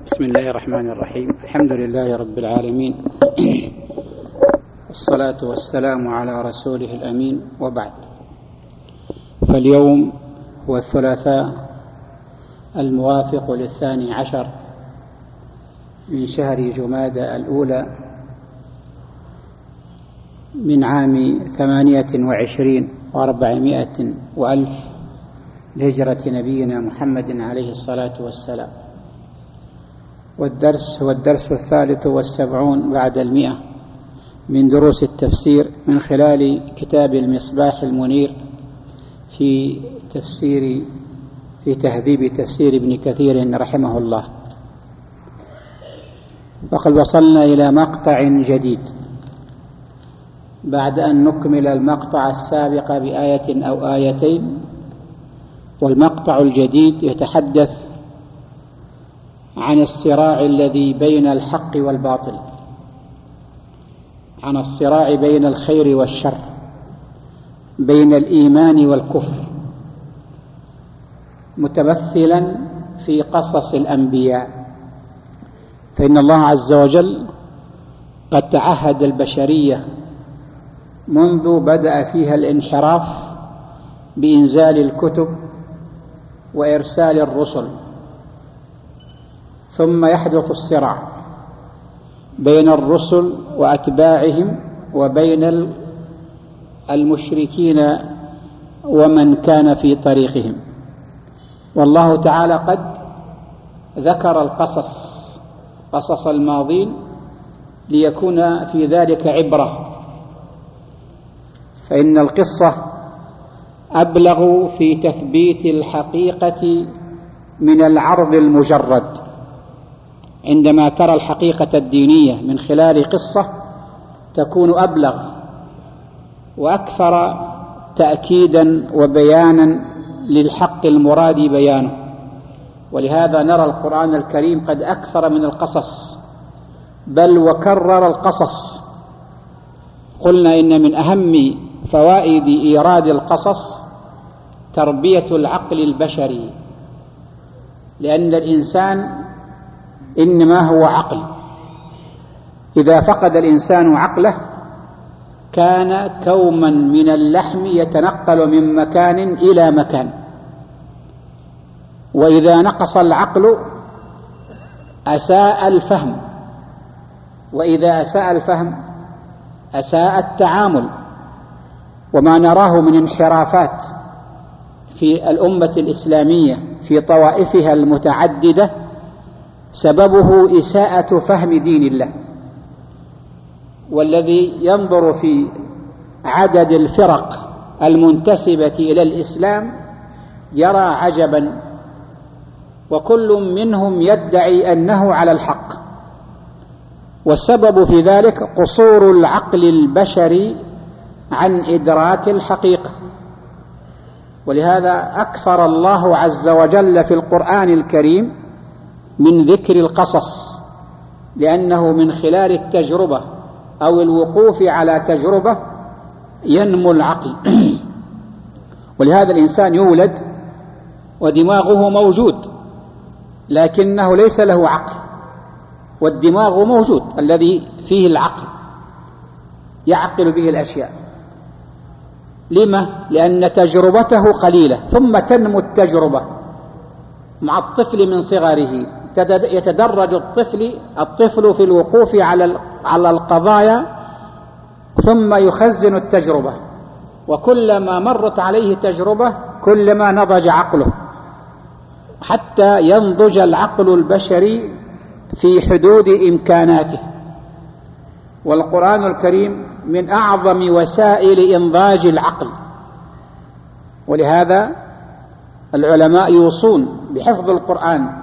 بسم الله الرحمن الرحيم. الحمد لله رب العالمين، والصلاة والسلام على رسوله الأمين، وبعد. فاليوم هو الثلاثاء الموافق ل12 من شهر جمادى الأولى من عام 28 و400 وألف لهجرة نبينا محمد عليه الصلاة والسلام، والدرس هو الدرس 73 بعد 100 من دروس التفسير من خلال كتاب المصباح المنير في تهذيب تفسير ابن كثير رحمه الله. وقد وصلنا إلى مقطع جديد بعد أن نكمل المقطع السابق بآية أو آيتين، والمقطع الجديد يتحدث عن الصراع الذي بين الحق والباطل، عن الصراع بين الخير والشر، بين الإيمان والكفر، متمثلا في قصص الأنبياء. فإن الله عز وجل قد تعهد البشرية منذ بدأ فيها الانحراف بإنزال الكتب وإرسال الرسل، ثم يحدث الصراع بين الرسل وأتباعهم وبين المشركين ومن كان في طريقهم. والله تعالى قد ذكر قصص الماضين ليكون في ذلك عبرة، فإن القصة أبلغ في تثبيت الحقيقة من العرض المجرد. عندما ترى الحقيقة الدينية من خلال قصة تكون أبلغ وأكثر تأكيدا وبيانا للحق المراد بيانه. ولهذا نرى القرآن الكريم قد أكثر من القصص، بل وكرر القصص. قلنا إن من أهم فوائد إيراد القصص تربية العقل البشري، لأن الإنسان إنما هو عقل. إذا فقد الإنسان عقله كان كوما من اللحم يتنقل من مكان إلى مكان، وإذا نقص العقل أساء الفهم، وإذا أساء الفهم أساء التعامل. وما نراه من انحرافات في الأمة الإسلامية في طوائفها المتعددة سببه إساءة فهم دين الله. والذي ينظر في عدد الفرق المنتسبة إلى الإسلام يرى عجبا، وكل منهم يدعي أنه على الحق، والسبب في ذلك قصور العقل البشري عن إدراك الحقيقة. ولهذا أكثر الله عز وجل في القرآن الكريم من ذكر القصص، لأنه من خلال التجربة أو الوقوف على تجربة ينمو العقل. ولهذا الإنسان يولد ودماغه موجود، لكنه ليس له عقل، والدماغ موجود الذي فيه العقل يعقل به الأشياء. لما؟ لأن تجربته قليلة، ثم تنمو التجربة مع الطفل من صغره. يتدرج الطفل في الوقوف على القضايا، ثم يخزن التجربة، وكلما مرت عليه تجربة كلما نضج عقله، حتى ينضج العقل البشري في حدود إمكاناته. والقرآن الكريم من أعظم وسائل إنضاج العقل، ولهذا العلماء يوصون بحفظ القرآن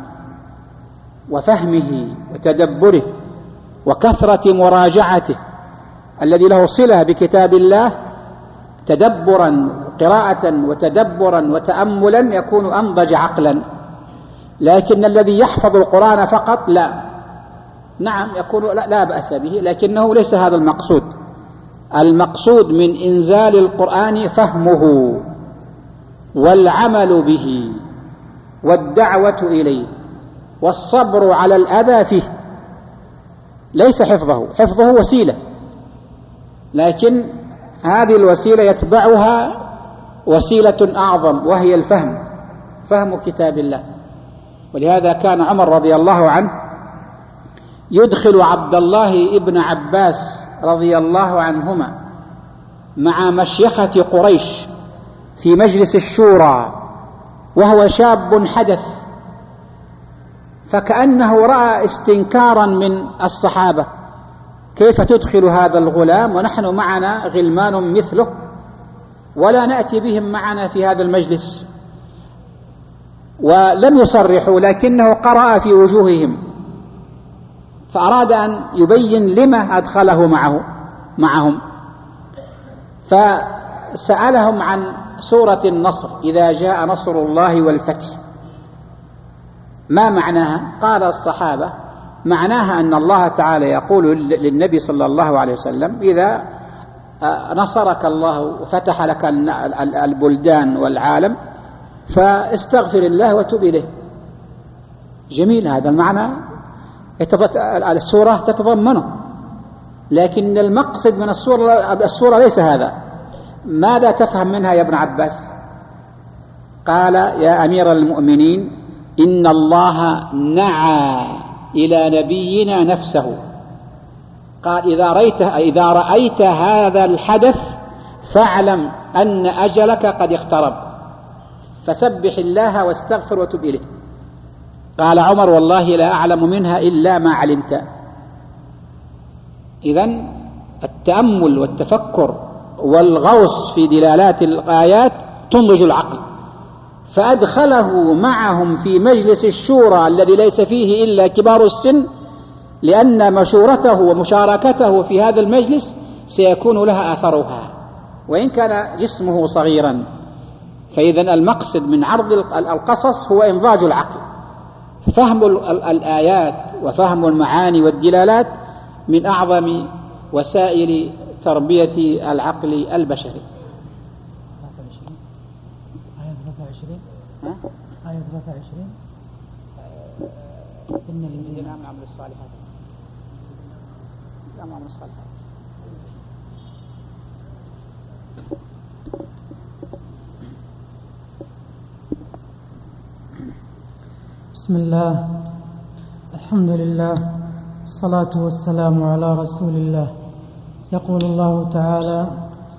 وفهمه وتدبره وكثرة مراجعته، الذي له صلة بكتاب الله تدبرا، قراءة وتدبرا وتأملا يكون أنضج عقلا. لكن الذي يحفظ القرآن فقط لا، نعم يكون لا بأس به، لكنه ليس هذا المقصود. المقصود من إنزال القرآن فهمه والعمل به والدعوة إليه. والصبر على الأذى فيه، ليس حفظه وسيلة، لكن هذه الوسيلة يتبعها وسيلة أعظم وهي الفهم، فهم كتاب الله. ولهذا كان عمر رضي الله عنه يدخل عبد الله ابن عباس رضي الله عنهما مع مشيخة قريش في مجلس الشورى وهو شاب حدث، فكأنه رأى استنكارا من الصحابة: كيف تدخل هذا الغلام ونحن معنا غلمان مثله ولا نأتي بهم معنا في هذا المجلس؟ ولم يصرحوا، لكنه قرأ في وجوههم، فأراد أن يبين لما أدخله معهم، فسألهم عن سورة النصر: إذا جاء نصر الله والفتح، ما معناها؟ قال الصحابة: معناها أن الله تعالى يقول للنبي صلى الله عليه وسلم: إذا نصرك الله وفتح لك البلدان والعالم فاستغفر الله وتب إليه. جميل، هذا المعنى السورة تتضمنه، لكن المقصد من السورة ليس هذا. ماذا تفهم منها يا ابن عباس؟ قال: يا أمير المؤمنين، إن الله نعى إلى نبينا نفسه، قال: إذا رأيت هذا الحدث فاعلم أن أجلك قد اقترب، فسبح الله واستغفر وتب إليه. قال عمر: والله لا أعلم منها إلا ما علمت. إذن التأمل والتفكر والغوص في دلالات الآيات تنضج العقل، فأدخله معهم في مجلس الشورى الذي ليس فيه إلا كبار السن، لأن مشورته ومشاركته في هذا المجلس سيكون لها أثرها وإن كان جسمه صغيرا. فإذا المقصد من عرض القصص هو إنضاج العقل، فهم الآيات وفهم المعاني والدلالات من أعظم وسائل تربية العقل البشري. آية 23 إن الذين آمنوا وعملوا الصالحات بسم الله، الحمد لله، الصلاة والسلام على رسول الله. يقول الله تعالى: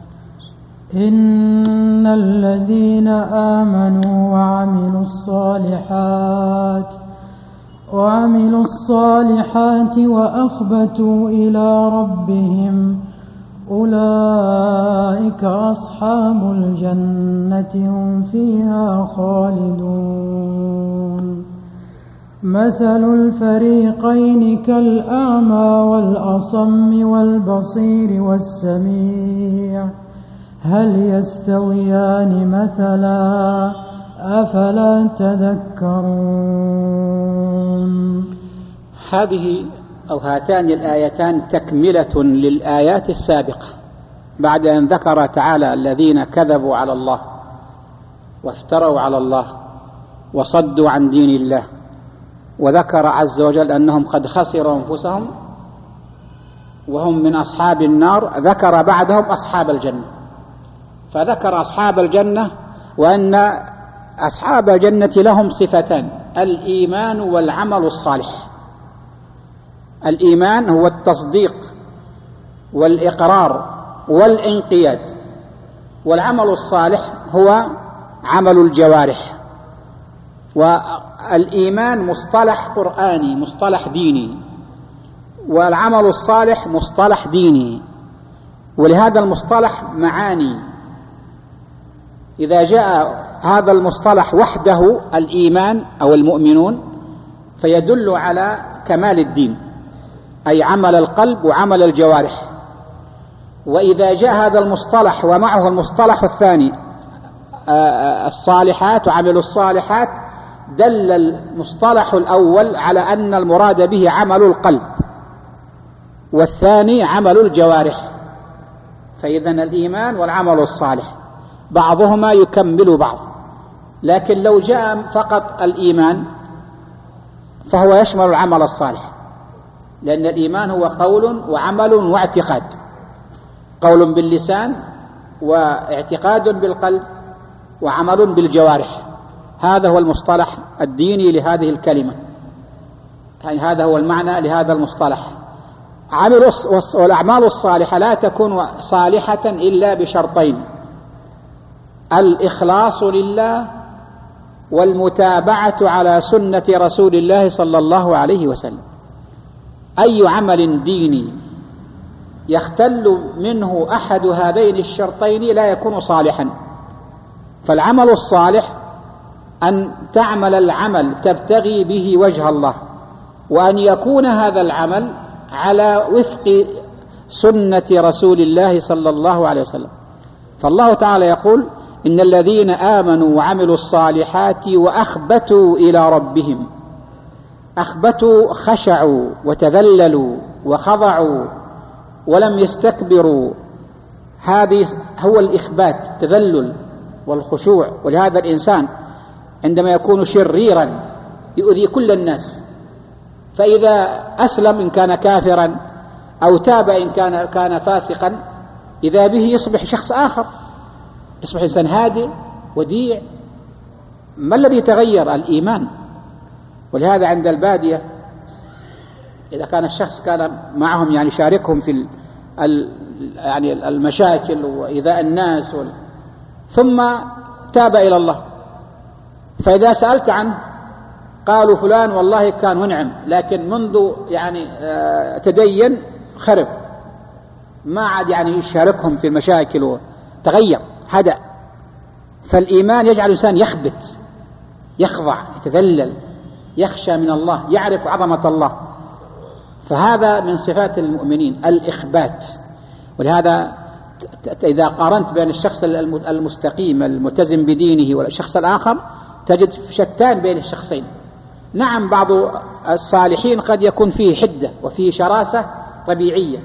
إن الذين آمنوا وعملوا الصالحات وأخبتوا إلى ربهم أولئك أصحاب الجنة هم فيها خالدون. مثل الفريقين كالأعمى والأصم والبصير والسميع هل يستويان مثلا أفلا تذكرون. هذه أو هاتان الآيتان تكملة للآيات السابقة، بعد أن ذكر تعالى الذين كذبوا على الله وافتروا على الله وصدوا عن دين الله، وذكر عز وجل أنهم قد خسروا أنفسهم وهم من أصحاب النار، ذكر بعدهم أصحاب الجنة، فذكر أصحاب الجنة وأن أصحاب الجنة لهم صفتان: الإيمان والعمل الصالح. الإيمان هو التصديق والإقرار والانقياد، والعمل الصالح هو عمل الجوارح. والإيمان مصطلح قرآني، مصطلح ديني، والعمل الصالح مصطلح ديني، ولهذا المصطلح معاني. إذا جاء هذا المصطلح وحده الإيمان أو المؤمنون فيدل على كمال الدين، أي عمل القلب وعمل الجوارح. وإذا جاء هذا المصطلح ومعه المصطلح الثاني الصالحات وعمل الصالحات، دل المصطلح الأول على أن المراد به عمل القلب والثاني عمل الجوارح. فإذا الإيمان والعمل الصالح بعضهما يكمل بعض. لكن لو جاء فقط الإيمان فهو يشمل العمل الصالح، لأن الإيمان هو قول وعمل واعتقاد، قول باللسان واعتقاد بالقلب وعمل بالجوارح. هذا هو المصطلح الديني لهذه الكلمة، يعني هذا هو المعنى لهذا المصطلح. والأعمال الصالحة لا تكون صالحة إلا بشرطين: الإخلاص لله والمتابعة على سنة رسول الله صلى الله عليه وسلم. أي عمل ديني يختل منه أحد هذين الشرطين لا يكون صالحا. فالعمل الصالح أن تعمل العمل تبتغي به وجه الله، وأن يكون هذا العمل على وفق سنة رسول الله صلى الله عليه وسلم. فالله تعالى يقول: إن الذين آمنوا وعملوا الصالحات وأخبتوا إلى ربهم. أخبتوا، خشعوا وتذللوا وخضعوا ولم يستكبروا. هذه هو الإخبات، التذلل والخشوع. ولهذا الإنسان عندما يكون شريرا يؤذي كل الناس، فإذا أسلم إن كان كافرا أو تاب إن كان فاسقا، إذا به يصبح شخص آخر، يصبح إنسان هادئ وديع. ما الذي تغير؟ الإيمان. ولهذا عند البادية إذا كان الشخص كان معهم يعني شاركهم في يعني المشاكل وإيذاء الناس ثم تاب إلى الله، فإذا سألت عنه قالوا فلان والله كان منعم، لكن منذ يعني تدين خرب، ما عاد يعني يشاركهم في المشاكل وتغير، هدأ. فالإيمان يجعل الإنسان يخبت، يخضع، يتذلل، يخشى من الله، يعرف عظمة الله. فهذا من صفات المؤمنين الإخبات. ولهذا إذا قارنت بين الشخص المستقيم الملتزم بدينه والشخص الآخر تجد شتان بين الشخصين. نعم بعض الصالحين قد يكون فيه حدة وفيه شراسة طبيعية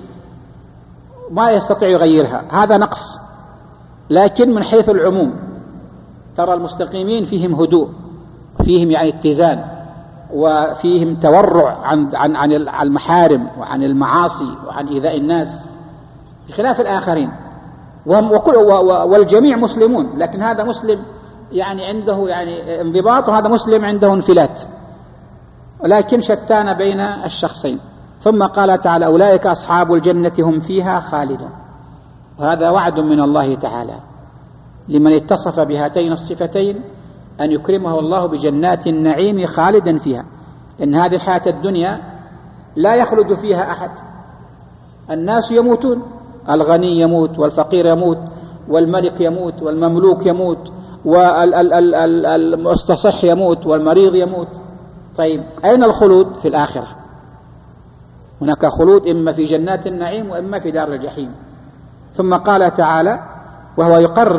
ما يستطيع يغيرها، هذا نقص. لكن من حيث العموم ترى المستقيمين فيهم هدوء، فيهم يعني اتزان، وفيهم تورع عن المحارم وعن المعاصي وعن إيذاء الناس، بخلاف الآخرين. والجميع مسلمون، لكن هذا مسلم يعني عنده يعني انضباط، وهذا مسلم عنده انفلات، ولكن شتان بين الشخصين. ثم قال تعالى: أولئك أصحاب الجنة هم فيها خالدون. وهذا وعد من الله تعالى لمن اتصف بهاتين الصفتين أن يكرمه الله بجنات النعيم خالدا فيها. إن هذه الحياة الدنيا لا يخلد فيها أحد، الناس يموتون، الغني يموت والفقير يموت والملك يموت والمملوك يموت والمستصح يموت والمريض يموت. طيب أين الخلود؟ في الآخرة. هناك خلود إما في جنات النعيم وإما في دار الجحيم. ثم قال تعالى وهو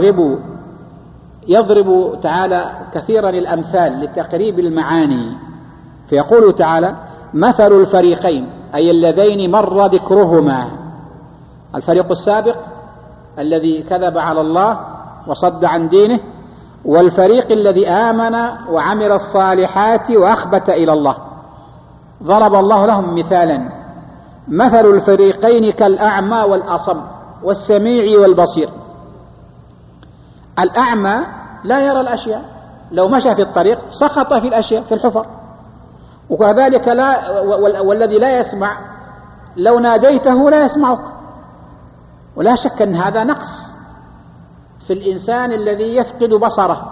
يضرب تعالى كثيرا الأمثال لتقريب المعاني، فيقول تعالى: مثل الفريقين، أي اللذين مر ذكرهما، الفريق السابق الذي كذب على الله وصد عن دينه، والفريق الذي آمن وعمل الصالحات وأخبت إلى الله. ضرب الله لهم مثالا: مثل الفريقين كالأعمى والأصم والسميع والبصير. الأعمى لا يرى الأشياء، لو مشى في الطريق سقط في الأشياء في الحفر. وكذلك والذي لا يسمع لو ناديته لا يسمعك. ولا شك أن هذا نقص في الإنسان الذي يفقد بصره،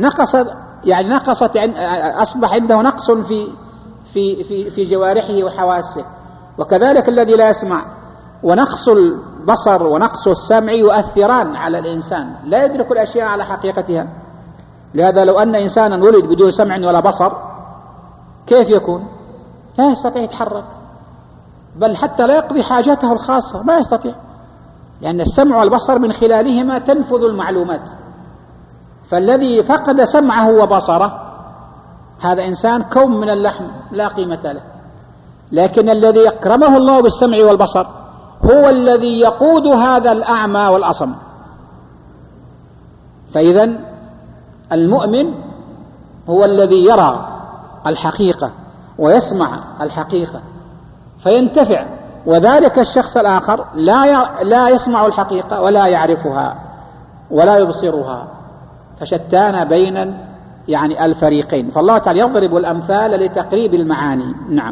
أصبح عنده نقص في جوارحه وحواسه. وكذلك الذي لا يسمع، ونقص البصر ونقص السمع يؤثران على الإنسان، لا يدرك الأشياء على حقيقتها. لهذا لو أن إنسانا ولد بدون سمع ولا بصر كيف يكون؟ لا يستطيع يتحرك، بل حتى لا يقضي حاجته الخاصة ما يستطيع، لأن السمع والبصر من خلالهما تنفذ المعلومات. فالذي فقد سمعه وبصره هذا إنسان كوم من اللحم لا قيمة له. لكن الذي أكرمه الله بالسمع والبصر هو الذي يقود هذا الأعمى والأصم. فإذن المؤمن هو الذي يرى الحقيقة ويسمع الحقيقة فينتفع، وذلك الشخص الآخر لا يسمع الحقيقة ولا يعرفها ولا يبصرها، فشتان بين يعني الفريقين. فالله تعالى يضرب الأمثال لتقريب المعاني. نعم.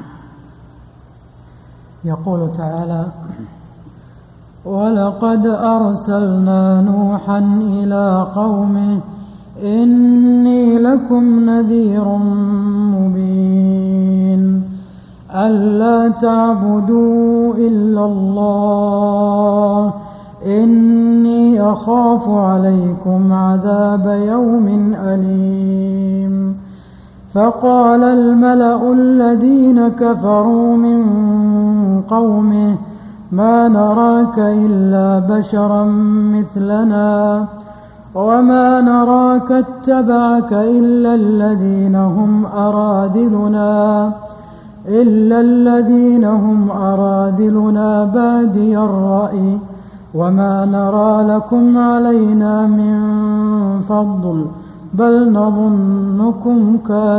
يقول تعالى: ولقد أرسلنا نوحا إلى قومه إني لكم نذير مبين ألا تعبدوا إلا الله إني أخاف عليكم عذاب يوم أليم. فقال الملأ الذين كفروا من قومه ما نراك إلا بشرا مثلنا وما نراك اتبعك إلا الذين هم أرادلنا بادي الرأي وما نرى لكم علينا من فضل بل نظنكم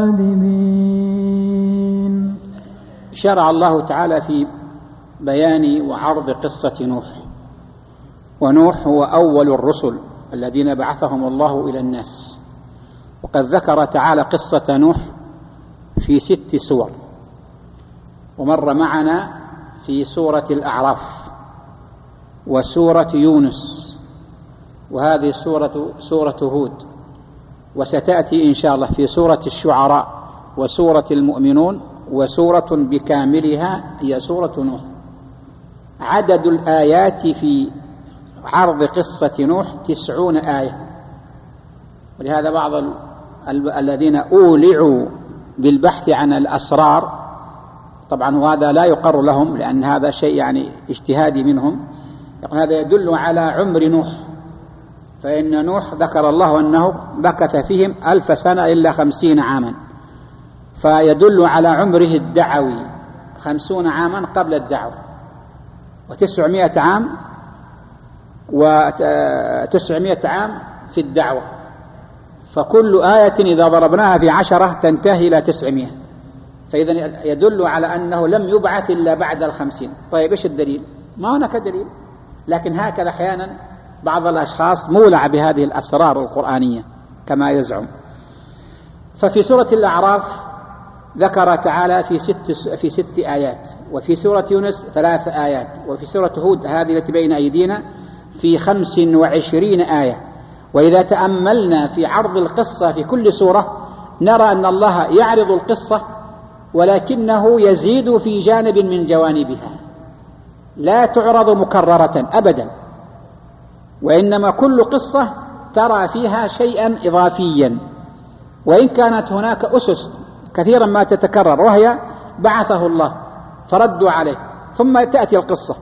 كاذبين. شرع الله تعالى في بيان وعرض قصة نوح. ونوح هو أول الرسل الذين بعثهم الله إلى الناس، وقد ذكر تعالى قصة نوح في 6 سور، ومر معنا في سورة الأعراف وسورة يونس، وهذه سورة هود، وستأتي إن شاء الله في سورة الشعراء وسورة المؤمنون وسورة بكاملها هي سورة نوح. عدد الآيات في عرض قصة نوح 90 آية، ولهذا بعض الذين أولعوا بالبحث عن الأسرار، طبعا وهذا لا يقر لهم لأن هذا شيء يعني اجتهادي منهم، يقول هذا يدل على عمر نوح، فإن نوح ذكر الله أنه مكث فيهم 1000 سنة إلا 50 عاما، فيدل على عمره الدعوي 50 عاما قبل الدعوة و900 عام و900 عام في الدعوة، فكل آية إذا ضربناها في 10 تنتهي إلى 900، فإذا يدل على أنه لم يبعث إلا بعد 50. طيب إيش الدليل؟ ما هناك دليل، لكن هكذا أحيانا بعض الأشخاص مولع بهذه الأسرار القرآنية كما يزعم. ففي سورة الأعراف ذكر تعالى في 6 آيات، وفي سورة يونس 3 آيات، وفي سورة هود هذه التي بين أيدينا في 25 آية. وإذا تأملنا في عرض القصة في كل سورة نرى أن الله يعرض القصة ولكنه يزيد في جانب من جوانبها، لا تعرض مكررة أبدا، وإنما كل قصة ترى فيها شيئا إضافيا، وإن كانت هناك أسس كثيرا ما تتكرر، وهي بعثه الله فردوا عليه ثم تأتي القصة.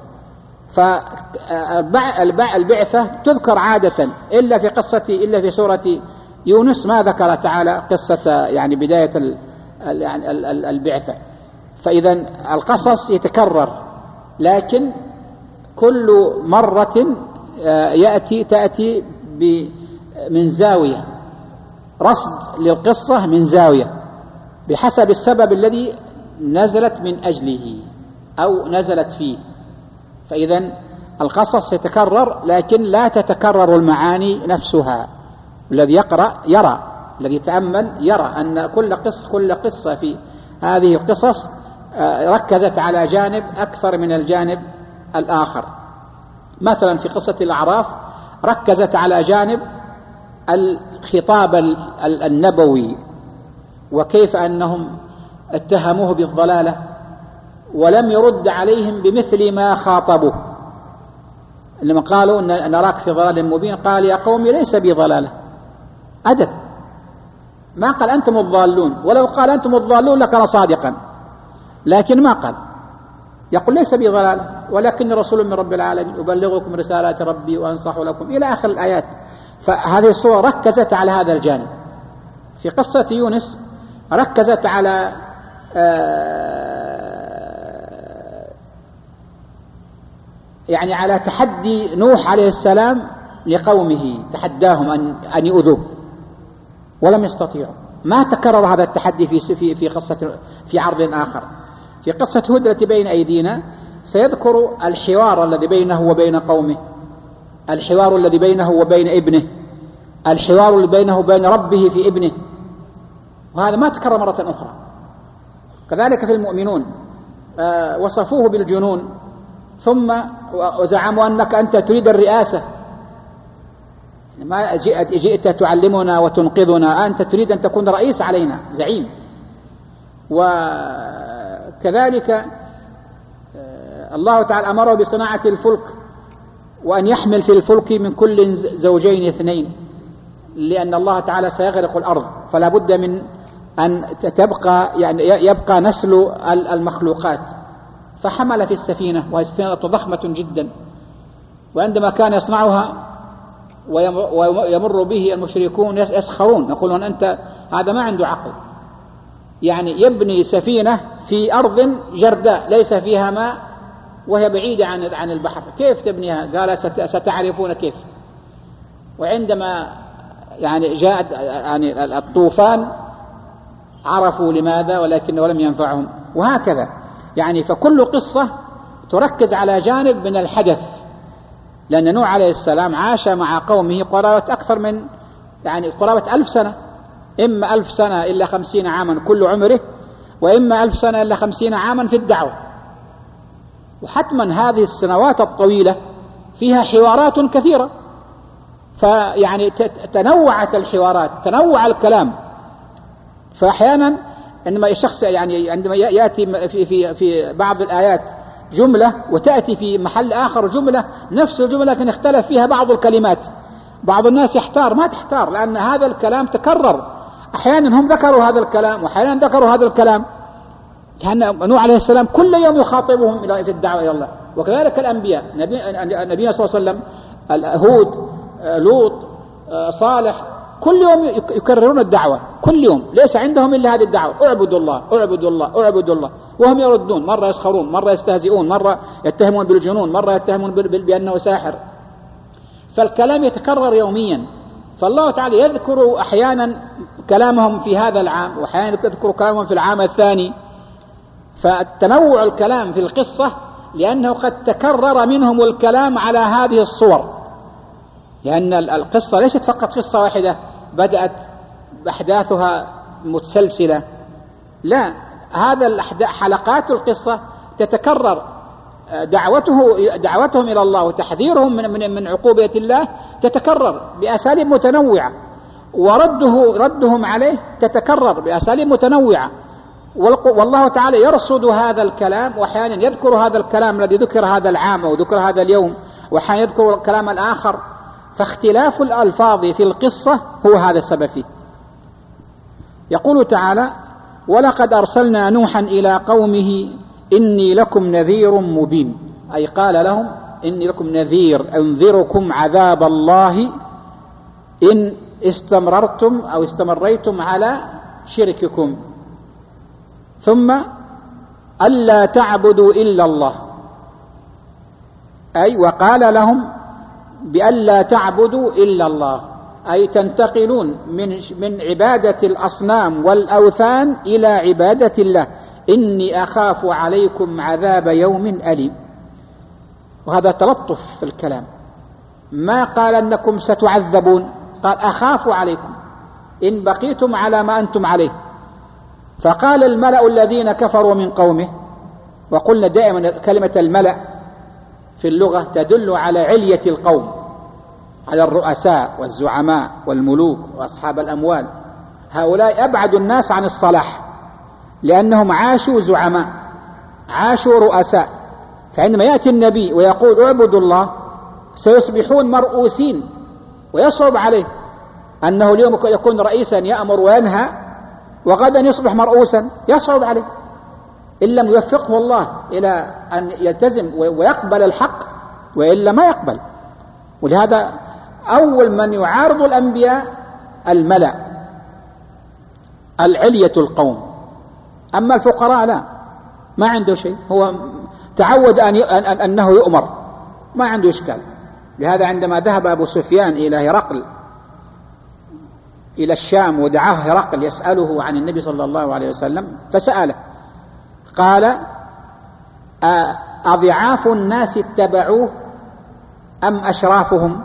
فالبعثة تذكر عادة إلا في سورة يونس ما ذكر تعالى قصة يعني بداية البعثة. فإذا القصص يتكرر، لكن كل مرة تأتي من زاوية، رصد للقصة من زاوية بحسب السبب الذي نزلت من أجله أو نزلت فيه. فإذا القصص يتكرر لكن لا تتكرر المعاني نفسها. الذي يقرأ يرى، الذي يتأمل يرى أن كل قصة في هذه القصص ركزت على جانب أكثر من الجانب الآخر. مثلا في قصة الأعراف ركزت على جانب الخطاب النبوي، وكيف أنهم اتهموه بالضلالة ولم يرد عليهم بمثل ما خاطبوه. لما قالوا أن نراك في ضلال مبين قال يا قوم ليس بي ضلالة، أدب، ما قال أنتم الضالون، ولو قال أنتم الضالون لكان صادقا، لكن ما قال، يقول ليس بي ضلالة ولكن رسول من رب العالمين أبلغكم رسالات ربي وأنصح لكم إلى آخر الآيات. فهذه الصورة ركزت على هذا الجانب. في قصة يونس ركزت على يعني على تحدي نوح عليه السلام لقومه، تحداهم أن يؤذوه ولم يستطيعوا. ما تكرر هذا التحدي في عرض آخر. في قصة هود التي بين أيدينا سيذكر الحوار الذي بينه وبين قومه، الحوار الذي بينه وبين ابنه، الحوار الذي بينه وبين ربه في ابنه، وهذا ما تكرر مرة أخرى. كذلك في المؤمنون وصفوه بالجنون ثم وزعموا أنك أنت تريد الرئاسة، ما جئت تعلمنا وتنقذنا، أنت تريد أن تكون رئيس علينا زعيم. وكذلك الله تعالى أمره بصناعة الفلك وأن يحمل في الفلك من كل زوجين اثنين، لأن الله تعالى سيغرق الأرض، فلا بد من أن تبقى يعني يبقى نسل المخلوقات. فحمل في السفينة، وهي سفينة ضخمة جدا، وعندما كان يصنعها ويمر به المشركون يسخرون، يقولون أنت هذا ما عنده عقل، يعني يبني سفينة في أرض جرداء ليس فيها ماء وهي بعيدة عن البحر، كيف تبنيها؟ قال ستعرفون كيف. وعندما يعني جاء يعني الطوفان عرفوا لماذا، ولكنه لم ينفعهم. وهكذا يعني فكل قصة تركز على جانب من الحدث، لأن نوح عليه السلام عاش مع قومه قرابة أكثر من يعني قرابة 1000 سنة، إما 1000 سنة إلا 50 عاما كل عمره، وإما 1000 سنة إلا 50 عاما في الدعوة. وحتما هذه السنوات الطويلة فيها حوارات كثيرة، فيعني تنوعت الحوارات، تنوع الكلام. فأحيانا عندما الشخص يعني عندما يأتي في بعض الآيات جملة وتأتي في محل آخر جملة نفس الجملة لكن اختلف فيها بعض الكلمات، بعض الناس يحتار. ما تحتار، لأن هذا الكلام تكرر، أحيانا هم ذكروا هذا الكلام وأحيانا ذكروا هذا الكلام. كان نوح عليه السلام كل يوم يخاطبهم في الدعوة إلى الله، وكذلك الأنبياء، نبينا صلى الله عليه وسلم، هود، لوط، صالح، كل يوم يكررون الدعوة، كل يوم ليس عندهم إلا هذه الدعوة: اعبدوا الله اعبدوا الله اعبدوا الله، وهم يردون، مرة يسخرون، مرة يستهزئون، مرة يتهمون بالجنون، مرة يتهمون بأنه ساحر. فالكلام يتكرر يوميا. فالله تعالى يذكر أحيانا كلامهم في هذا العام، وأحيانا يذكر كلامهم في العام الثاني. فتنوع الكلام في القصة لأنه قد تكرر منهم الكلام على هذه الصور، لأن القصة ليست فقط قصة واحدة بدأت أحداثها متسلسلة، لا، هذا حلقات القصة تتكرر. دعوتهم إلى الله وتحذيرهم من عقوبة الله تتكرر بأساليب متنوعة، وردهم عليه تتكرر بأساليب متنوعة. والله تعالى يرصد هذا الكلام، وأحيانا يذكر هذا الكلام الذي ذكر هذا العام أو ذكر هذا اليوم، وأحيانا يذكر الكلام الآخر. فاختلاف الألفاظ في القصة هو هذا السبب فيه. يقول تعالى: ولقد أرسلنا نوحا إلى قومه إني لكم نذير مبين، أي قال لهم: إني لكم نذير، أنذركم عذاب الله إن استمررتم أو استمريتم على شرككم، ثم ألا تعبدوا إلا الله، أي وقال لهم بألا تعبدوا إلا الله، أي تنتقلون من عبادة الأصنام والأوثان إلى عبادة الله. إني أخاف عليكم عذاب يوم أليم. وهذا تلطف في الكلام، ما قال أنكم ستعذبون، قال أخاف عليكم إن بقيتم على ما أنتم عليه. فقال الملأ الذين كفروا من قومه، وقلنا دائما كلمة الملأ في اللغة تدل على علية القوم، على الرؤساء والزعماء والملوك وأصحاب الأموال. هؤلاء أبعد الناس عن الصلاح، لأنهم عاشوا زعماء، عاشوا رؤساء. فعندما يأتي النبي ويقول اعبدوا الله سيصبحون مرؤوسين، ويصعب عليه أنه اليوم يكون رئيسا يأمر وينهى، وغدا يصبح مرؤوسا، يصعب عليه إن لم يوفقه الله إلى أن يلتزم ويقبل الحق، وإلا ما يقبل. ولهذا أول من يعارض الأنبياء الملأ، العلية القوم. أما الفقراء لا، ما عنده شيء، هو تعود أنه يؤمر، ما عنده إشكال. لهذا عندما ذهب أبو سفيان إلى هرقل إلى الشام ودعاه هرقل يسأله عن النبي صلى الله عليه وسلم، فسأله قال أضعاف الناس اتبعوه أم أشرافهم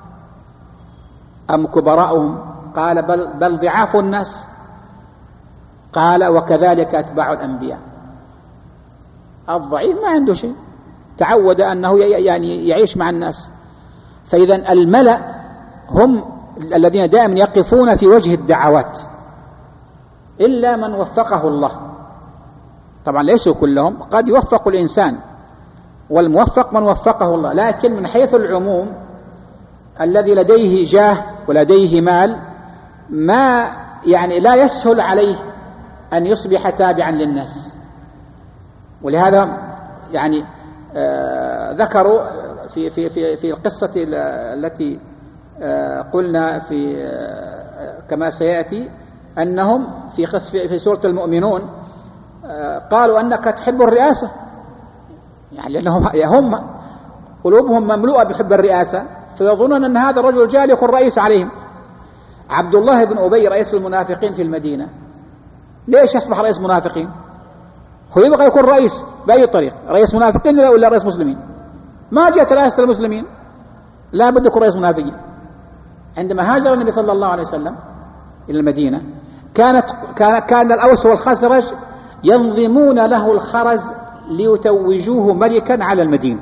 أم كبراؤهم؟ قال بل ضعاف الناس. قال وكذلك أتباع الأنبياء. الضعيف ما عنده شيء، تعود أنه يعني يعيش مع الناس. فإذا الملأ هم الذين دائما يقفون في وجه الدعوات إلا من وفقه الله. طبعا ليسوا كلهم، قد يوفق الإنسان، والموفق من وفقه الله، لكن من حيث العموم الذي لديه جاه ولديه مال ما يعني لا يسهل عليه أن يصبح تابعا للناس. ولهذا يعني ذكروا في القصة التي قلنا كما سيأتي أنهم في سورة المؤمنون قالوا أنك تحب الرئاسة، يعني لأنهم هم قلوبهم مملوءة بحب الرئاسة، فيظنون أن هذا الرجل جاء يكون رئيس عليهم. عبد الله بن أبي رئيس المنافقين في المدينة، ليش يصبح رئيس منافقين؟ هو يبغى يكون رئيس بأي طريق، رئيس منافقين ولا رئيس مسلمين؟ ما جاءت رئاسة المسلمين، لا بد يكون رئيس منافقين. عندما هاجر النبي صلى الله عليه وسلم إلى المدينة كان الأوس والخزرج ينظمون له الخرز ليتوجوه ملكا على المدينة.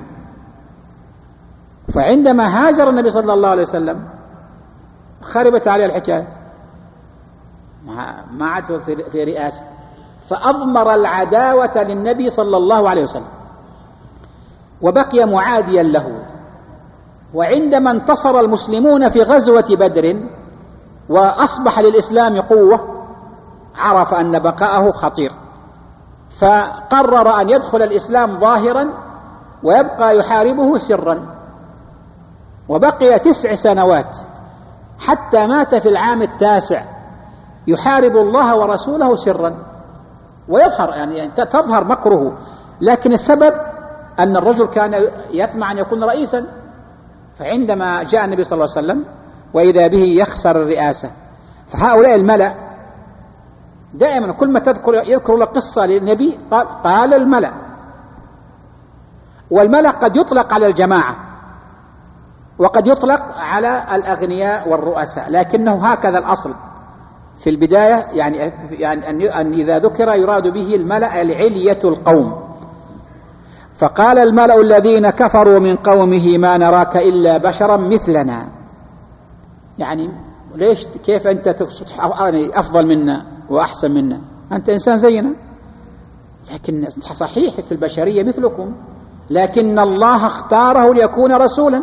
فعندما هاجر النبي صلى الله عليه وسلم خربت عليه الحكاية، ما عاد في رئاسة، فأضمر العداوة للنبي صلى الله عليه وسلم وبقي معاديا له. وعندما انتصر المسلمون في غزوة بدر وأصبح للإسلام قوة عرف أن بقاءه خطير، فقرر أن يدخل الإسلام ظاهرا ويبقى يحاربه سرا، وبقي 9 سنوات حتى مات في العام 9 يحارب الله ورسوله سرا، ويظهر يعني تظهر مكره، لكن السبب أن الرجل كان يطمع أن يكون رئيسا. فعندما جاء النبي صلى الله عليه وسلم وإذا به يخسر الرئاسة. فهؤلاء الملأ دائما كل ما يذكر لك قصة للنبي قال الملأ. والملأ قد يطلق على الجماعة وقد يطلق على الأغنياء والرؤساء، لكنه هكذا الأصل في البداية، يعني أن إذا ذكر يراد به الملأ العلية القوم. فقال الملأ الذين كفروا من قومه ما نراك إلا بشرا مثلنا، يعني ليش كيف أنت أفضل منا وأحسن منا؟ أنت إنسان زينا، لكن صحيح في البشرية مثلكم، لكن الله اختاره ليكون رسولا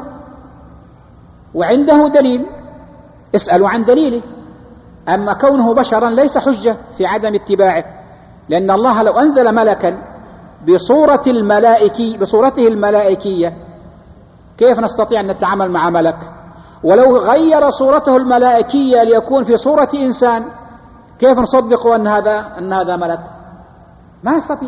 وعنده دليل، اسألوا عن دليله. أما كونه بشرا ليس حجة في عدم اتباعه، لأن الله لو أنزل ملكا بصورته الملائكية كيف نستطيع أن نتعامل مع ملك؟ ولو غير صورته الملائكية ليكون في صورة إنسان كيف نصدق أن هذا ملك؟ ما نستطيع.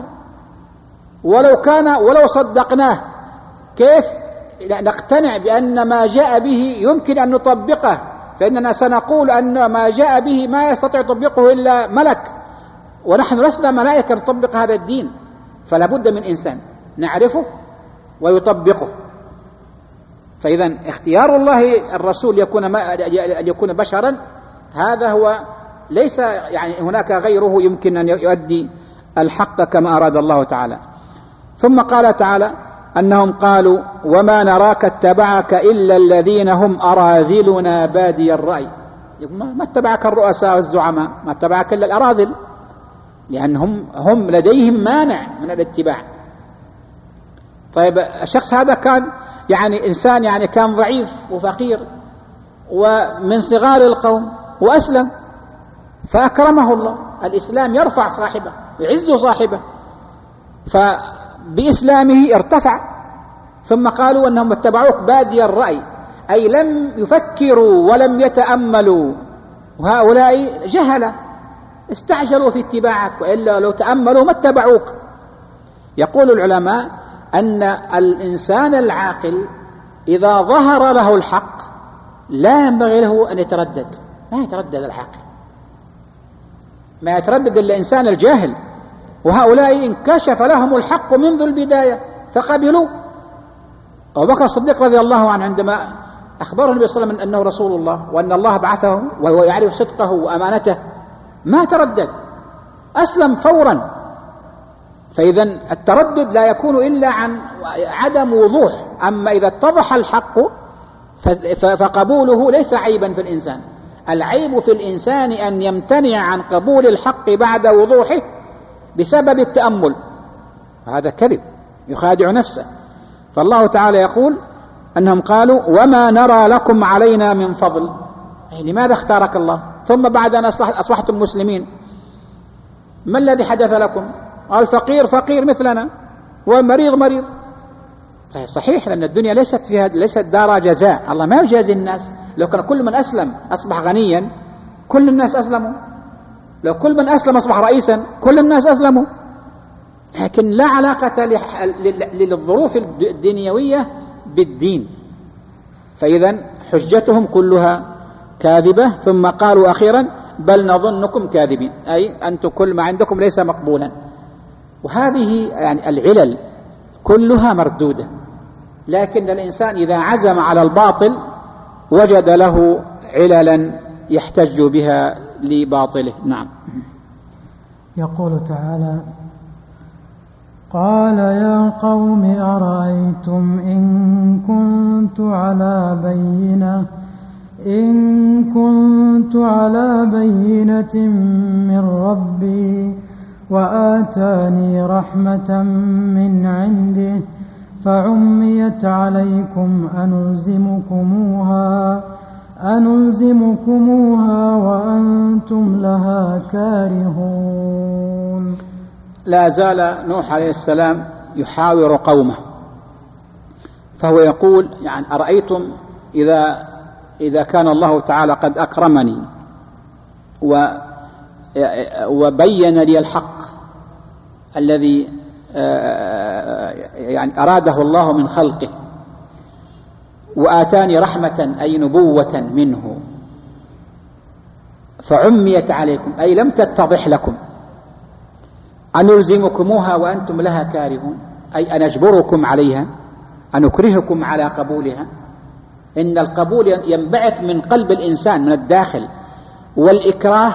ولو صدقناه كيف نقتنع بأن ما جاء به يمكن أن نطبقه؟ فإننا سنقول أن ما جاء به ما يستطيع يطبقه إلا ملك، ونحن لسنا ملائكة نطبق هذا الدين، فلا بد من إنسان نعرفه ويطبقه. فإذا اختيار الله الرسول يكون بشرا، هذا هو، ليس يعني هناك غيره يمكن أن يؤدي الحق كما أراد الله تعالى. ثم قال تعالى أنهم قالوا وما نراك اتبعك إلا الذين هم أراذلنا بادي الرأي. ما اتبعك الرؤساء والزعماء، ما اتبعك إلا الأراذل، لأنهم لديهم مانع من الاتباع. طيب الشخص هذا كان يعني إنسان يعني كان ضعيف وفقير ومن صغار القوم وأسلم، فأكرمه الله. الإسلام يرفع صاحبه يعز صاحبه، فبإسلامه ارتفع. ثم قالوا أنهم اتبعوك بادي الرأي، أي لم يفكروا ولم يتأملوا، وهؤلاء جهلة استعجلوا في اتباعك، وإلا لو تأملوا ما اتبعوك. يقول العلماء أن الإنسان العاقل إذا ظهر له الحق لا ينبغي له أن يتردد، ما يتردد العاقل، ما يتردد إلا الإنسان الجاهل، وهؤلاء انكشف لهم الحق منذ البداية فقبلوا. أبو بكر الصديق رضي الله عنه عندما أخبره النبي صلى الله عليه وسلم أنه رسول الله وأن الله بعثه وهو يعرف صدقه وأمانته ما تردد، أسلم فورا. فإذا التردد لا يكون إلا عن عدم وضوح. أما إذا اتضح الحق فقبوله ليس عيبا في الإنسان. العيب في الإنسان أن يمتنع عن قبول الحق بعد وضوحه بسبب التأمل، هذا كذب يخادع نفسه. فالله تعالى يقول أنهم قالوا وما نرى لكم علينا من فضل، يعني لماذا اختارك الله ثم بعد أن أصبحتم مسلمين ما الذي حدث لكم؟ الفقير فقير مثلنا والمريض مريض. طيب صحيح، لأن الدنيا ليست دار جزاء، الله ما يجازي الناس. لو كان كل من أسلم أصبح غنيا كل الناس أسلموا، لو كل من أسلم أصبح رئيسا كل الناس أسلموا. لكن لا علاقة للظروف الدنيوية بالدين. فإذا حجتهم كلها كاذبة. ثم قالوا أخيرا بل نظنكم كاذبين، أي أنتم كل ما عندكم ليس مقبولا. وهذه يعني العلل كلها مردودة، لكن الإنسان إذا عزم على الباطل وجد له عللا يحتج بها لباطله. نعم. يقول تعالى قال يا قوم أرأيتم إن كنت على بينة من ربي وآتاني رحمة من عنده فعميت عليكم أنلزمكموها وأنتم لها كارهون. لا زال نوح عليه السلام يحاور قومه، فهو يقول يعني أرأيتم إذا كان الله تعالى قد أكرمني وبين لي الحق الذي يعني أراده الله من خلقه وآتاني رحمة أي نبوة منه فعميت عليكم أي لم تتضح لكم، أنلزمكموها وأنتم لها كارهون أي أنجبركم عليها، أنكرهكم على قبولها. إن القبول ينبعث من قلب الإنسان من الداخل، والإكراه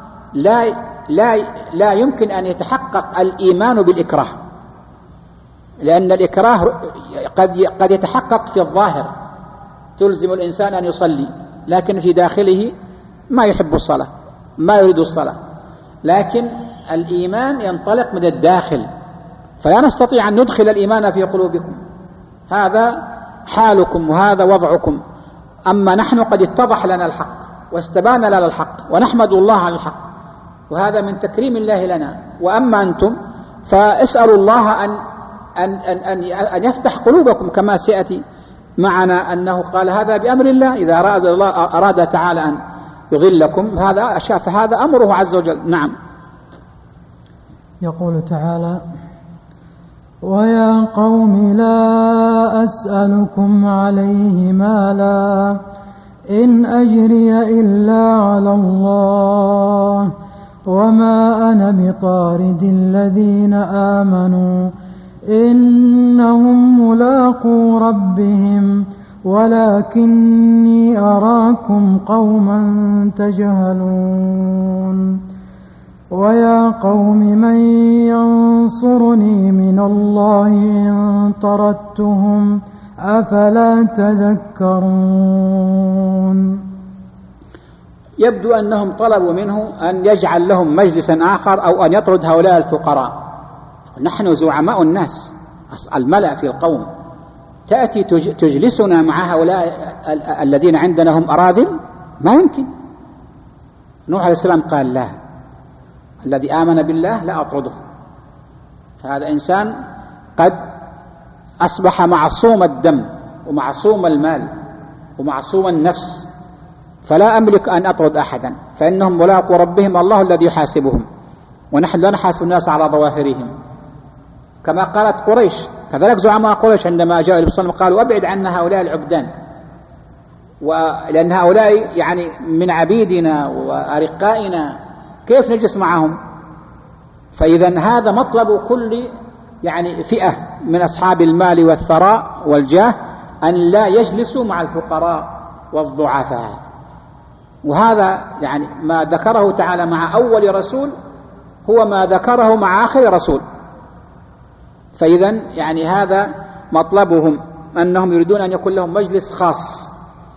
لا يمكن أن يتحقق الإيمان بالإكراه، لأن الإكراه قد يتحقق في الظاهر، تلزم الإنسان أن يصلي لكن في داخله ما يحب الصلاة ما يريد الصلاة. لكن الإيمان ينطلق من الداخل، فلا نستطيع أن ندخل الإيمان في قلوبكم، هذا حالكم وهذا وضعكم. أما نحن قد اتضح لنا الحق واستبان لنا الحق ونحمد الله على الحق، وهذا من تكريم الله لنا. وأما أنتم فاسألوا الله أن يفتح قلوبكم، كما سيأتي معنا أنه قال هذا بأمر الله، إذا أراد تعالى أن يضلكم فهذا أمره عز وجل. نعم. يقول تعالى ويا قوم لا أسألكم عليه مالا إن أجري إلا على الله وما أنا بطارد الذين آمنوا إنهم ملاقو ربهم ولكني أراكم قوما تجهلون. ويا قوم من ينصرني من الله إن طردتهم أفلا تذكرون. يبدو أنهم طلبوا منه أن يجعل لهم مجلسا آخر أو أن يطرد هؤلاء الفقراء. نحن زعماء الناس الملأ في القوم، تأتي تجلسنا مع هؤلاء الذين عندنا هم أراذل؟ ما يمكن. نوح عليه السلام قال لا، الذي آمن بالله لا أطرده. فهذا إنسان قد أصبح معصوم الدم ومعصوم المال ومعصوم النفس، فلا أملك أن أطرد أحدا، فإنهم ملاقوا ربهم الله الذي يحاسبهم، ونحن لا نحاسب الناس على ظواهرهم كما قالت قريش. كذلك زعماء قريش عندما جاءوا النبي صلى الله عليه وسلم قالوا أبعد عنا هؤلاء العبدان، لأن هؤلاء يعني من عبيدنا وأرقائنا كيف نجلس معهم؟ فإذا هذا مطلب كل يعني فئة من أصحاب المال والثراء والجاه، أن لا يجلسوا مع الفقراء والضعفاء. وهذا يعني ما ذكره تعالى مع أول رسول هو ما ذكره مع آخر رسول. فإذا يعني هذا مطلبهم، أنهم يريدون أن يكون لهم مجلس خاص،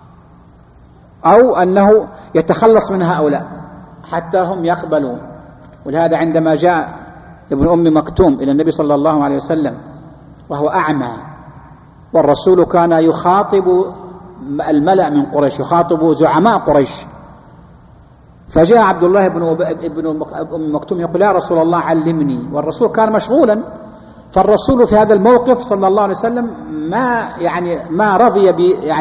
أو أنه يتخلص من هؤلاء حتى هم يقبلوا. ولهذا عندما جاء ابن أم مكتوم إلى النبي صلى الله عليه وسلم وهو أعمى، والرسول كان يخاطب الملأ من قريش، يخاطب زعماء قريش، فجاء عبد الله ابن أم مكتوم يقول: يا رسول الله علمني. والرسول كان مشغولا، فالرسول في هذا الموقف صلى الله عليه وسلم ما رضي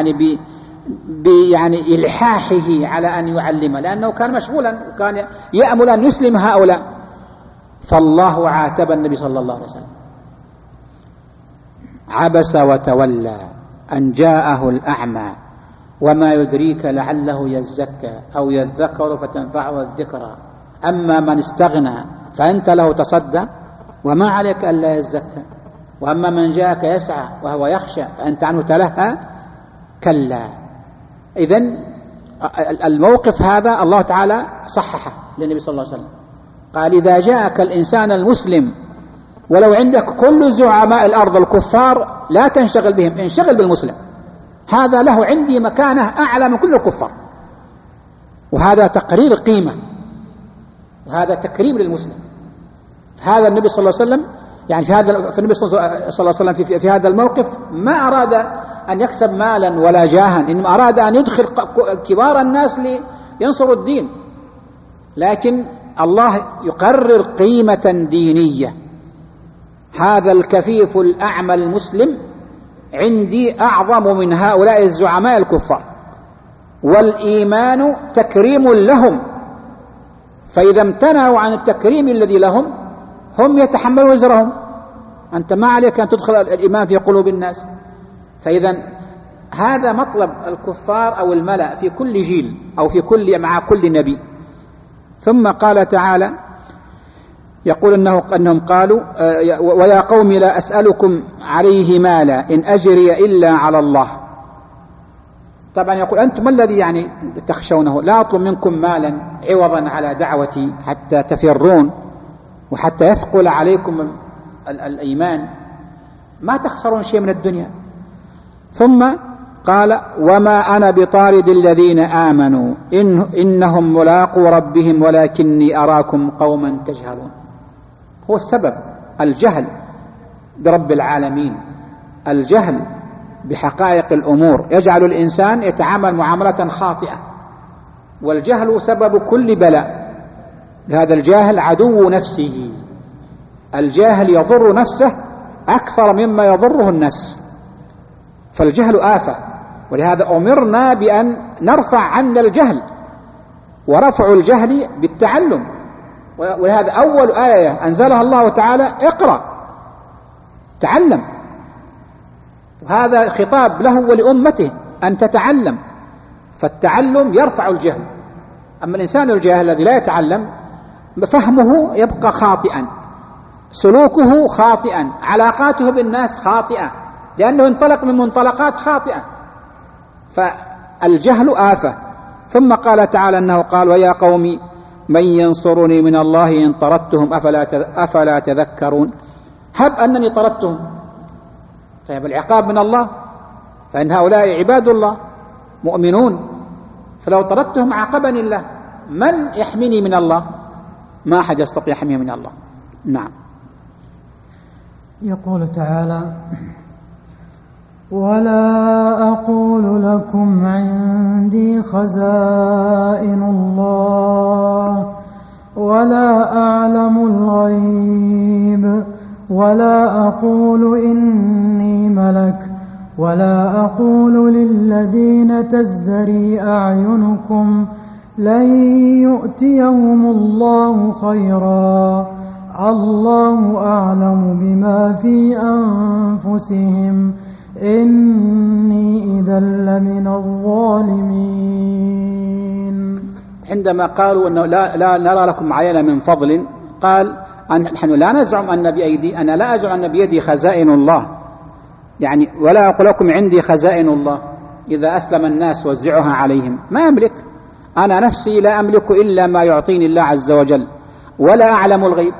يعني إلحاحه على أن يعلمه، لأنه كان مشغولا وكان يأمل أن يسلم هؤلاء. فالله عاتب النبي صلى الله عليه وسلم: عبس وتولى أن جاءه الأعمى وما يدريك لعله يزكى أو يذكر فتنفعه الذكرى، أما من استغنى فأنت له تصدى وما عليك ألا يزكى، وأما من جاءك يسعى وهو يخشى فأنت عنه تلهى كلا. إذن الموقف هذا الله تعالى صححه للنبي صلى الله عليه وسلم، قال: إذا جاءك الإنسان المسلم ولو عندك كل زعماء الأرض الكفار لا تنشغل بهم، انشغل بالمسلم، هذا له عندي مكانة أعلى من كل الكفار. وهذا تقرير قيمة، وهذا تكريم للمسلم. هذا النبي صلى الله عليه وسلم يعني النبي صلى الله عليه وسلم في هذا الموقف ما أراد أن يكسب مالا ولا جاها، إنما أراد أن يدخل كبار الناس لينصروا الدين. لكن الله يقرر قيمة دينية. هذا الكفيف الأعمى المسلم عندي أعظم من هؤلاء الزعماء الكفار، والإيمان تكريم لهم، فإذا امتنعوا عن التكريم الذي لهم هم يتحملوا وزرهم. أنت ما عليك أن تدخل الإيمان في قلوب الناس. فإذا هذا مطلب الكفار أو الملأ في كل جيل أو مع كل نبي. ثم قال تعالى يقول أنهم قالوا: ويا قوم لا أسألكم عليه مالا إن أجري إلا على الله. طبعا يقول: أنتم ما الذي يعني تخشونه؟ لا أطلب منكم مالا عوضا على دعوتي حتى تفرون وحتى يثقل عليكم الإيمان، ما تخسرون شيء من الدنيا. ثم قال: وما أنا بطارد الذين آمنوا إنهم ملاقوا ربهم ولكني أراكم قوما تجهلون. هو السبب الجهل برب العالمين، الجهل بحقائق الأمور يجعل الإنسان يتعامل معاملة خاطئة، والجهل سبب كل بلاء. هذا الجاهل عدو نفسه، الجاهل يضر نفسه أكثر مما يضره الناس، فالجهل آفة. ولهذا أمرنا بأن نرفع عنا الجهل، ورفع الجهل بالتعلم. ولهذا أول آية أنزلها الله تعالى: اقرأ تعلم. وهذا خطاب له ولأمته أن تتعلم، فالتعلم يرفع الجهل. أما الإنسان الجاهل الذي لا يتعلم فهمه يبقى خاطئا، سلوكه خاطئا، علاقاته بالناس خاطئة، لأنه انطلق من منطلقات خاطئة. فالجهل آفة. ثم قال تعالى أنه قال: ويا قوم من ينصرني من الله إن طردتهم أفلا تذكرون. هب أنني طردتهم، طيب العقاب من الله، فإن هؤلاء عباد الله مؤمنون، فلو طردتهم عاقبني الله. من يحميني من الله؟ ما أحد يستطيع يحميه من الله. نعم. يقول تعالى: ولا أقول لكم عندي خزائن الله ولا أعلم الغيب ولا أقول إني ملك ولا أقول للذين تزدري أعينكم لن يؤتيهم الله خيرا الله أعلم بما في أنفسهم إني إذا لمن الظالمين. عندما قالوا أنه لا نرى لكم عينا من فضل، قال: نحن لا نزعم أن بأيدي، أنا لا أزعم أن بيدي خزائن الله، يعني ولا أقول لكم عندي خزائن الله إذا أسلم الناس وزعها عليهم، ما أملك. أنا نفسي لا أملك إلا ما يعطيني الله عز وجل، ولا أعلم الغيب،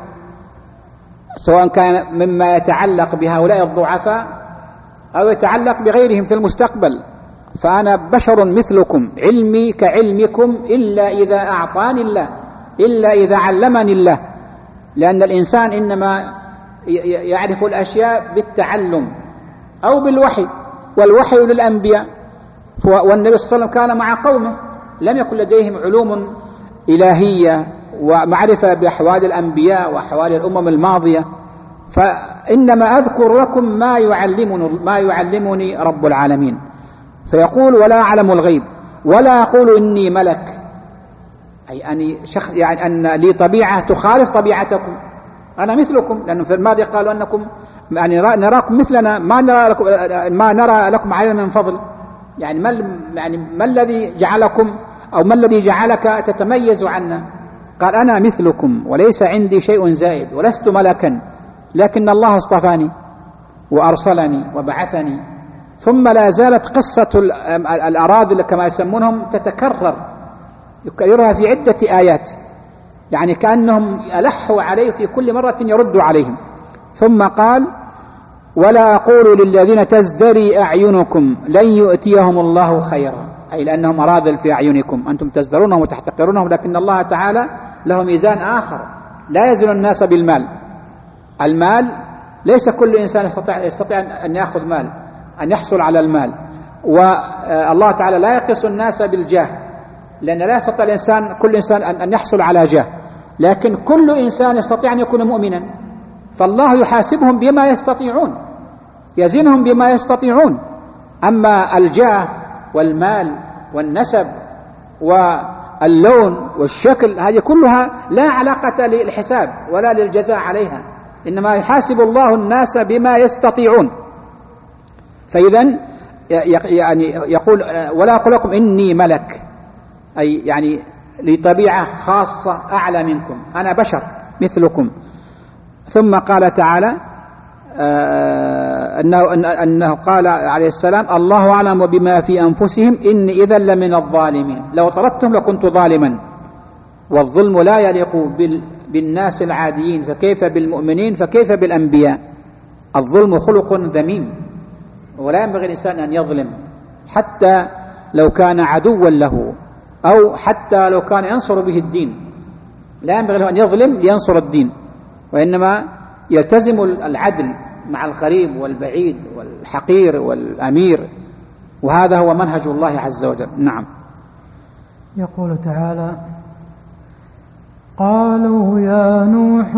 سواء كان مما يتعلق بهؤلاء الضعفاء أو يتعلق بغيرهم في المستقبل. فأنا بشر مثلكم، علمي كعلمكم، إلا إذا أعطاني الله، إلا إذا علمني الله، لأن الإنسان إنما يعرف الأشياء بالتعلم أو بالوحي، والوحي للأنبياء. والنبي صلى الله عليه وسلم كان مع قومه لم يكن لديهم علوم إلهية ومعرفة بأحوال الأنبياء وأحوال الأمم الماضية، فإنما أذكر لكم ما يعلمني رب العالمين. فيقول ولا أعلم الغيب ولا أقول إني ملك، أي يعني أن لي طبيعة تخالف طبيعتكم، أنا مثلكم، لأنه في الماضي قالوا أنكم يعني نراكم مثلنا، ما نرى لكم علينا من فضل. يعني ما الذي جعلكم أو ما الذي جعلك تتميز عنا؟ قال أنا مثلكم وليس عندي شيء زائد، ولست ملكا، لكن الله اصطفاني وأرسلني وبعثني. ثم لا زالت قصة الأراذل كما يسمونهم تتكرر، يكررها في عدة آيات، يعني كأنهم ألحوا عليه في كل مرة يرد عليهم. ثم قال ولا أقول للذين تزدري أعينكم لن يؤتيهم الله خيرا، أي لأنهم أراذل في أعينكم، أنتم تزدرونهم وتحتقرونهم، لكن الله تعالى له ميزان آخر، لا يزن الناس بالمال. المال ليس كل إنسان يستطيع أن يأخذ مال، أن يحصل على المال. والله تعالى لا يقيس الناس بالجاه، لأن لا يستطيع كل إنسان أن يحصل على جاه، لكن كل إنسان يستطيع أن يكون مؤمنا، فالله يحاسبهم بما يستطيعون، يزنهم بما يستطيعون. أما الجاه والمال والنسب واللون والشكل هذه كلها لا علاقة للحساب ولا للجزاء عليها، إنما يحاسب الله الناس بما يستطيعون. فإذن يعني يقول ولا أقول لكم إني ملك، أي يعني لي طبيعة خاصة أعلى منكم، أنا بشر مثلكم. ثم قال تعالى أنه قال عليه السلام الله أعلم بما في أنفسهم إني إذا لمن الظالمين، لو طردتهم لكنت ظالما، والظلم لا يليق بالناس العاديين، فكيف بالمؤمنين، فكيف بالأنبياء؟ الظلم خلق ذميم، ولا ينبغي الإنسان أن يظلم، حتى لو كان عدوا له أو حتى لو كان ينصر به الدين، لا ينبغي له أن يظلم لينصر الدين، وإنما يلتزم العدل مع القريب والبعيد والحقير والأمير، وهذا هو منهج الله عز وجل. نعم. يقول تعالى قالوا يا نوح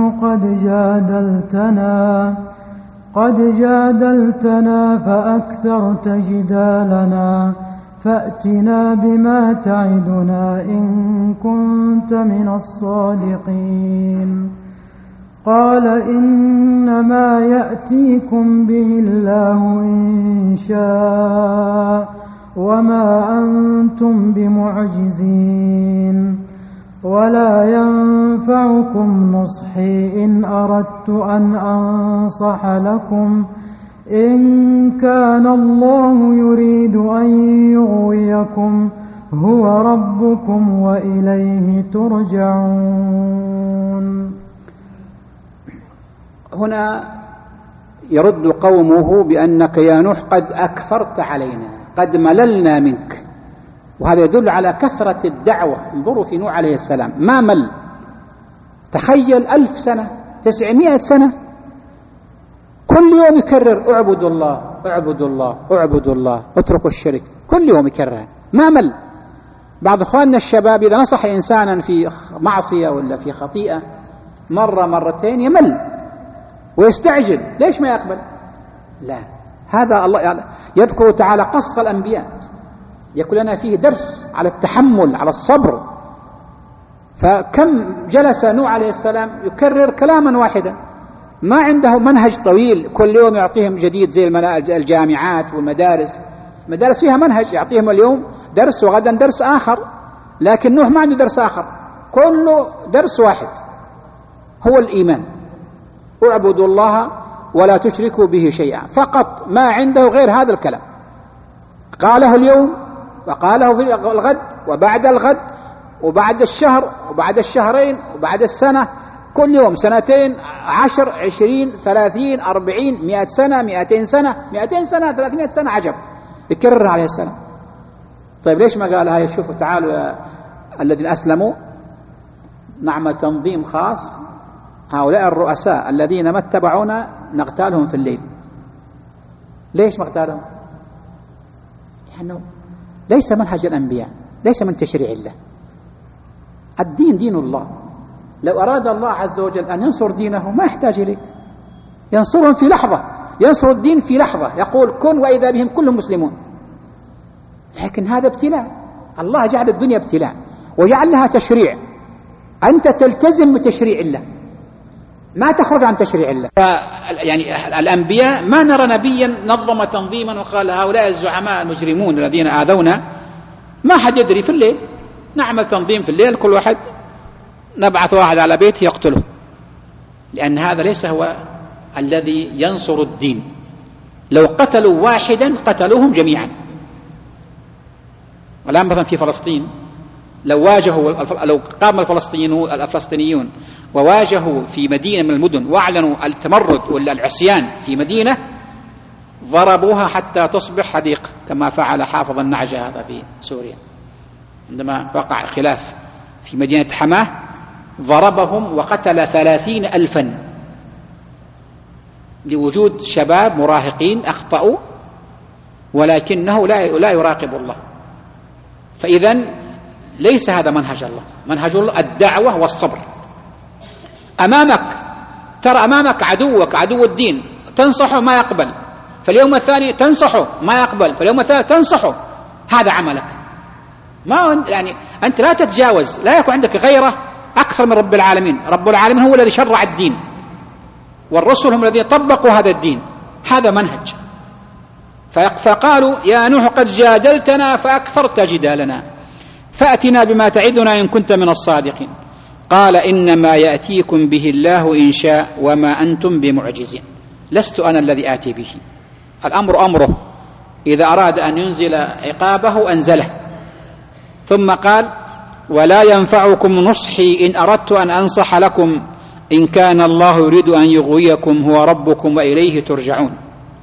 قد جادلتنا فأكثرت جدالنا فأتنا بما تعدنا إن كنت من الصادقين. قال إنما يأتيكم به الله إن شاء وما أنتم بمعجزين، ولا ينفعكم نصحي إن أردت أن أنصح لكم إن كان الله يريد أن يغويكم هو ربكم وإليه ترجعون. هنا يرد قومه بأنك يا نوح قد أكثرت علينا، قد مللنا منك، وهذا يدل على كثرة الدعوة. انظروا في نوح عليه السلام ما مل، تخيل 1000 سنة 900 سنة كل يوم يكرر اعبدوا الله اعبدوا الله اعبدوا الله اتركوا الشرك، كل يوم يكررها ما مل. بعض اخواننا الشباب اذا نصح انسانا في معصية ولا في خطيئة مرة مرتين يمل ويستعجل، ليش ما يقبل؟ لا، هذا الله يذكر تعالى قص الأنبياء، يقول لنا فيه درس على التحمل على الصبر. فكم جلس نوح عليه السلام يكرر كلاما واحدا، ما عنده منهج طويل كل يوم يعطيهم جديد زي الجامعات والمدارس، مدارس فيها منهج يعطيهم اليوم درس وغدا درس آخر، لكن نوح ما عنده درس آخر، كله درس واحد هو الإيمان. اعبدوا الله ولا تشركوا به شيئا، فقط ما عنده غير هذا الكلام. قاله اليوم وقاله في الغد وبعد الغد وبعد الشهر وبعد الشهرين وبعد السنة، كل يوم، سنتين، 10، 20، 30، 40، 100 سنة، 200 سنة، 200 سنة، 300 سنة، عجب، يكرر عليه السلام. طيب ليش ما قال هاي؟ شوفوا تعالوا يا الذين أسلموا، نعمل تنظيم خاص، هؤلاء الرؤساء الذين ما اتبعونا نقتالهم في الليل. ليش مقتالهم؟ لأنه ليس منهج الأنبياء، ليس من تشريع الله. الدين دين الله، لو أراد الله عز وجل أن ينصر دينه ما يحتاج إليك، ينصرهم في لحظة، ينصر الدين في لحظة، يقول كن وإذا بهم كلهم مسلمون. لكن هذا ابتلاء، الله جعل الدنيا ابتلاء وجعل لها تشريع، أنت تلتزم بتشريع الله، ما تخرج عن تشريع الله. يعني الأنبياء ما نرى نبيا نظم تنظيما وقال هؤلاء الزعماء المجرمون الذين آذونا، ما حد يدري، في الليل نعمل تنظيم، في الليل كل واحد نبعث واحد على بيته يقتله، لأن هذا ليس هو الذي ينصر الدين. لو قتلوا واحدا قتلوهم جميعا. والآن مثلا في فلسطين لو قام الفلسطينيون وواجهوا في مدينة من المدن واعلنوا التمرد ولا العصيان في مدينة، ضربوها حتى تصبح حديقة، كما فعل حافظ النعجة هذا في سوريا عندما وقع خلاف في مدينة حماه، ضربهم وقتل 30,000 لوجود شباب مراهقين أخطأوا ولكنه لا يراقب الله. فإذن ليس هذا منهج الله، منهج الله الدعوة والصبر. أمامك عدوك، عدو الدين، تنصحه ما يقبل، فاليوم الثاني تنصحه ما يقبل، فاليوم الثالث تنصحه، هذا عملك. ما يعني أنت لا تتجاوز، لا يكون عندك غيره أكثر من رب العالمين. رب العالمين هو الذي شرع الدين، والرسل هم الذين طبقوا هذا الدين، هذا منهج. فقالوا يا نوح قد جادلتنا فأكثرت جدالنا فأتنا بما تعدنا إن كنت من الصادقين. قال إنما يأتيكم به الله إن شاء وما أنتم بمعجزين، لست أنا الذي آتي به، الأمر أمره، إذا أراد أن ينزل عقابه أنزله. ثم قال ولا ينفعكم نصحي إن أردت أن أنصح لكم إن كان الله يريد أن يغويكم هو ربكم وإليه ترجعون.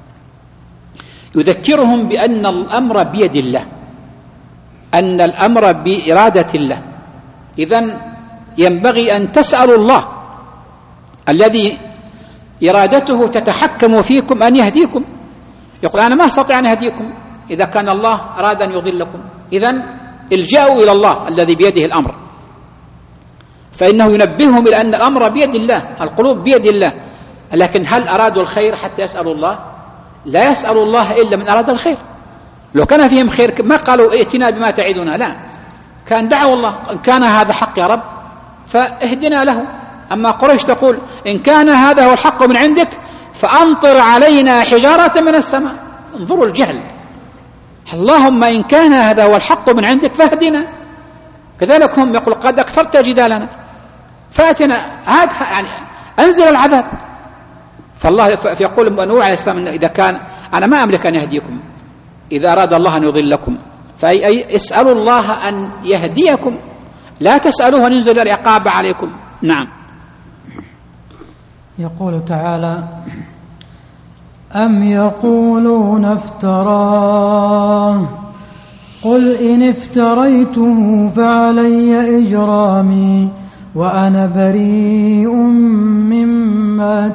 يذكرهم بأن الأمر بيد الله، أن الأمر بإرادة الله. إذن ينبغي أن تسألوا الله الذي إرادته تتحكم فيكم أن يهديكم. يقول أنا ما أستطيع أن أهديكم إذا كان الله أراد أن يضلكم، إذن الجأوا إلى الله الذي بيده الأمر، فإنه ينبههم إلى أن الأمر بيد الله، القلوب بيد الله. لكن هل أرادوا الخير حتى يسألوا الله؟ لا يسألوا الله إلا من أراد الخير. لو كان فيهم خير ما قالوا ائتنا بما تعدنا، لا، كان دعوا الله إن كان هذا حق يا رب فاهدنا له. أما قريش تقول إن كان هذا هو الحق من عندك فأمطر علينا حجارة من السماء. انظروا الجهل، اللهم إن كان هذا هو الحق من عندك فاهدنا. كذلك هم يقول قد أكثرت جدالنا فاتنا، هذا يعني أنزل العذاب. فالله يقول نوح عليه السلام إذا كان أنا ما أملك أن يهديكم، إذا أراد الله أن يضلكم فأي اسألوا الله أن يهديكم، لا تسألوه أن ينزل العقاب عليكم. نعم. يقول تعالى أم يقولون افتراه قل إن افتريته فعلي إجرامي وأنا بريء مما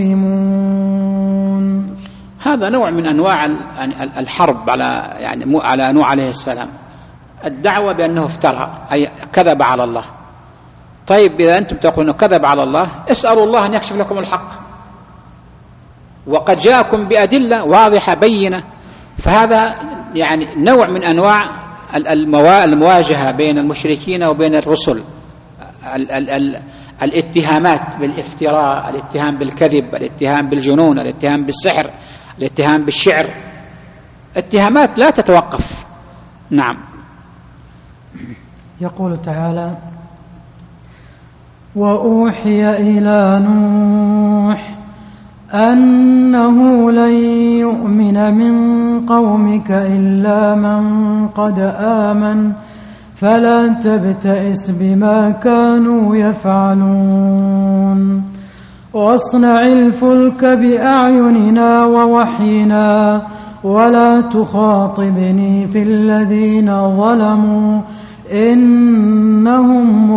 تجرمون. هذا نوع من أنواع الحرب على نوح عليه السلام، الدعوة بأنه افترى أي كذب على الله. طيب إذا أنتم تقولون كذب على الله اسألوا الله أن يكشف لكم الحق، وقد جاءكم بأدلة واضحة بينة. فهذا يعني نوع من أنواع المواجهة بين المشركين وبين الرسل، الاتهامات بالافتراء، الاتهام بالكذب، الاتهام بالجنون، الاتهام بالسحر، الاتهام بالشعر، اتهامات لا تتوقف. نعم. يقول تعالى وأوحي إلى نوح أنه لن يؤمن من قومك إلا من قد آمن فلا تبتئس بما كانوا يفعلون واصنع الفلك بأعيننا ووحينا ولا تخاطبني في الذين ظلموا إنهم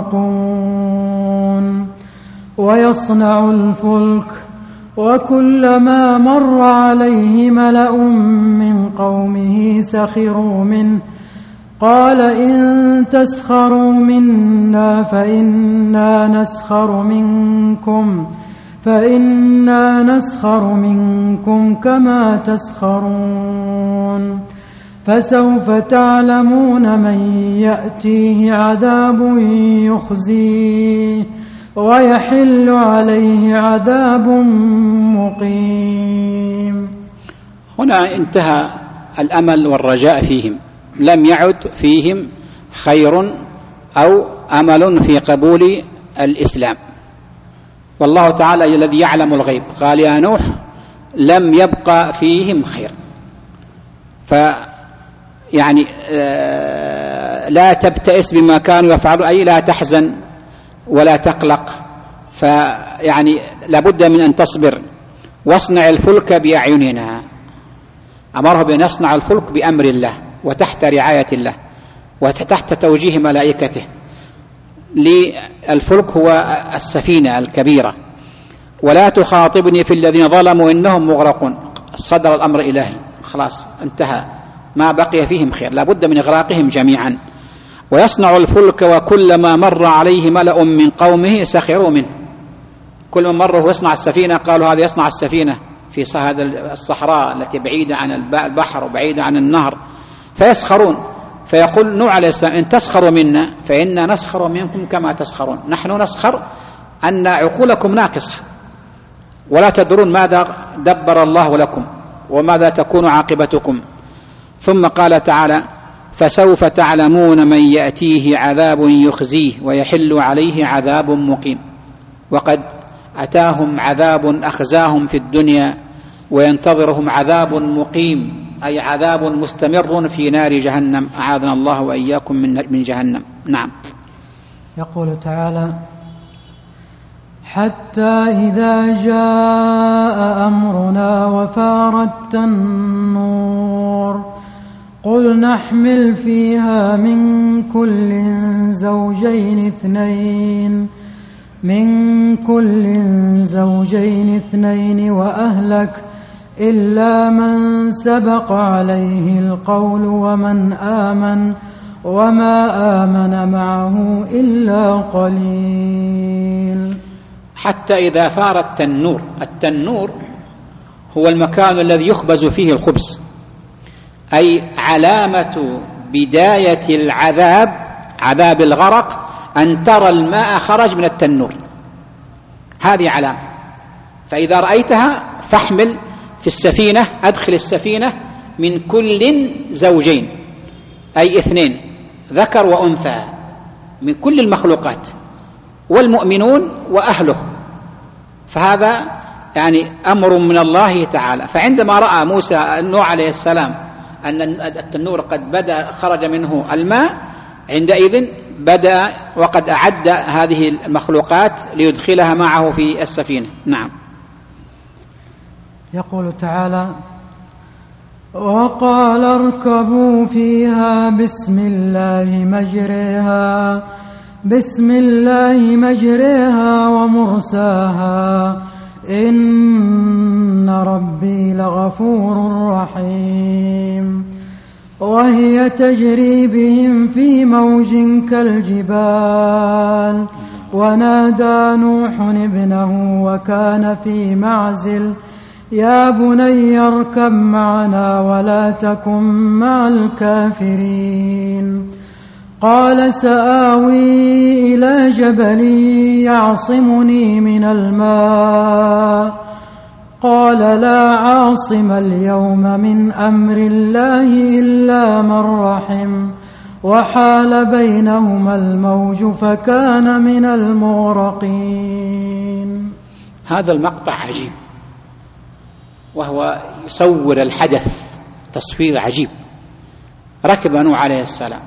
مغرقون ويصنع الفلك وكلما مر عليه ملأ من قومه سخروا منه قال إن تسخروا منا فإنا نسخر منكم كما تسخرون فسوف تعلمون من يأتيه عذاب يخزيه ويحل عليه عذاب مقيم. هنا انتهى الأمل والرجاء فيهم، لم يعد فيهم خير أو أمل في قبول الإسلام، والله تعالى الذي يعلم الغيب قال يا نوح لم يبقى فيهم خير. فيعني لا تبتئس بما كانوا يفعلون، أي لا تحزن ولا تقلق، فيعني لابد من أن تصبر. واصنع الفلك بأعيننا، أمره بأن يصنع الفلك بأمر الله وتحت رعاية الله وتحت توجيه ملائكته. للفلك هو السفينة الكبيرة. ولا تخاطبني في الذين ظلموا إنهم مغرقون، صدر الأمر إلهي خلاص انتهى، ما بقي فيهم خير، لابد من إغراقهم جميعا. ويصنع الفلك وكلما مر عليه ملأ من قومه سخروا منه، كل من مره يصنع السفينة قالوا هذا يصنع السفينة في هذا الصحراء التي بعيدة عن البحر وبعيدة عن النهر، فيسخرون. فيقول نوح عليه السلام إن تسخروا منا فإنا نسخر منكم كما تسخرون. نحن نسخر أن عقولكم ناقصة ولا تدرون ماذا دبر الله لكم وماذا تكون عاقبتكم. ثم قال تعالى فسوف تعلمون من يأتيه عذاب يخزيه ويحل عليه عذاب مقيم. وقد أتاهم عذاب أخزاهم في الدنيا وينتظرهم عذاب مقيم، أي عذاب مستمر في نار جهنم، أعاذنا الله وإياكم من جهنم. نعم. يقول تعالى حتى إذا جاء أمرنا وفارت النور قل نحمل فيها من كل زوجين اثنين وأهلك إلا من سبق عليه القول ومن آمن وما آمن معه إلا قليل. حتى إذا فار التنور، التنور هو المكان الذي يخبز فيه الخبز، أي علامة بداية العذاب، عذاب الغرق، أن ترى الماء خرج من التنور، هذه علامة. فإذا رأيتها فاحمل في السفينة، أدخل السفينة من كل زوجين، أي اثنين ذكر وأنثى، من كل المخلوقات والمؤمنون وأهله. فهذا يعني أمر من الله تعالى. فعندما رأى موسى نوح عليه السلام أن التنور قد بدأ خرج منه الماء، عندئذ بدأ وقد أعد هذه المخلوقات ليدخلها معه في السفينة. نعم. يقول تعالى وقال اركبوا فيها بسم الله مجريها ومرساها إن ربي لغفور رحيم. وهي تجري بهم في موج كالجبال ونادى نوح ابنه وكان في معزل يا بني اركب معنا ولا تكن مع الكافرين. قال سآوي إلى جبل يعصمني من الماء قال لا عاصم اليوم من أمر الله إلا من رحم وحال بينهما الموج فكان من المغرقين. هذا المقطع عجيب، وهو يصور الحدث تصوير عجيب. ركب نوح عليه السلام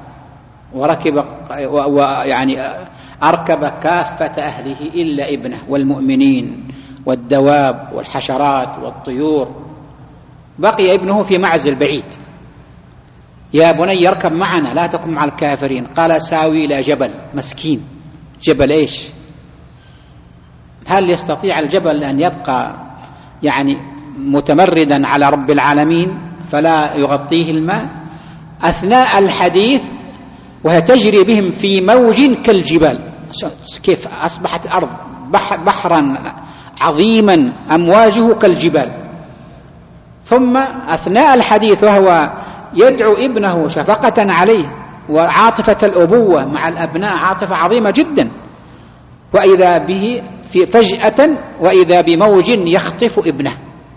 ويعني أركب كافة أهله إلا ابنه والمؤمنين والدواب والحشرات والطيور، بقي ابنه في معزل بعيد. يا بني اركب معنا لا تكن مع الكافرين. قال ساوي إلى جبل. مسكين، جبل إيش؟ هل يستطيع الجبل أن يبقى يعني متمردا على رب العالمين فلا يغطيه الماء؟ أثناء الحديث وهي تجري بهم في موج كالجبال. كيف أصبحت الأرض بحرا عظيما أمواجه كالجبال. ثم أثناء الحديث وهو يدعو ابنه شفقة عليه وعاطفة الأبوة مع الأبناء عاطفة عظيمة جدا، وإذا به في فجأة وإذا بموج يخطف ابنه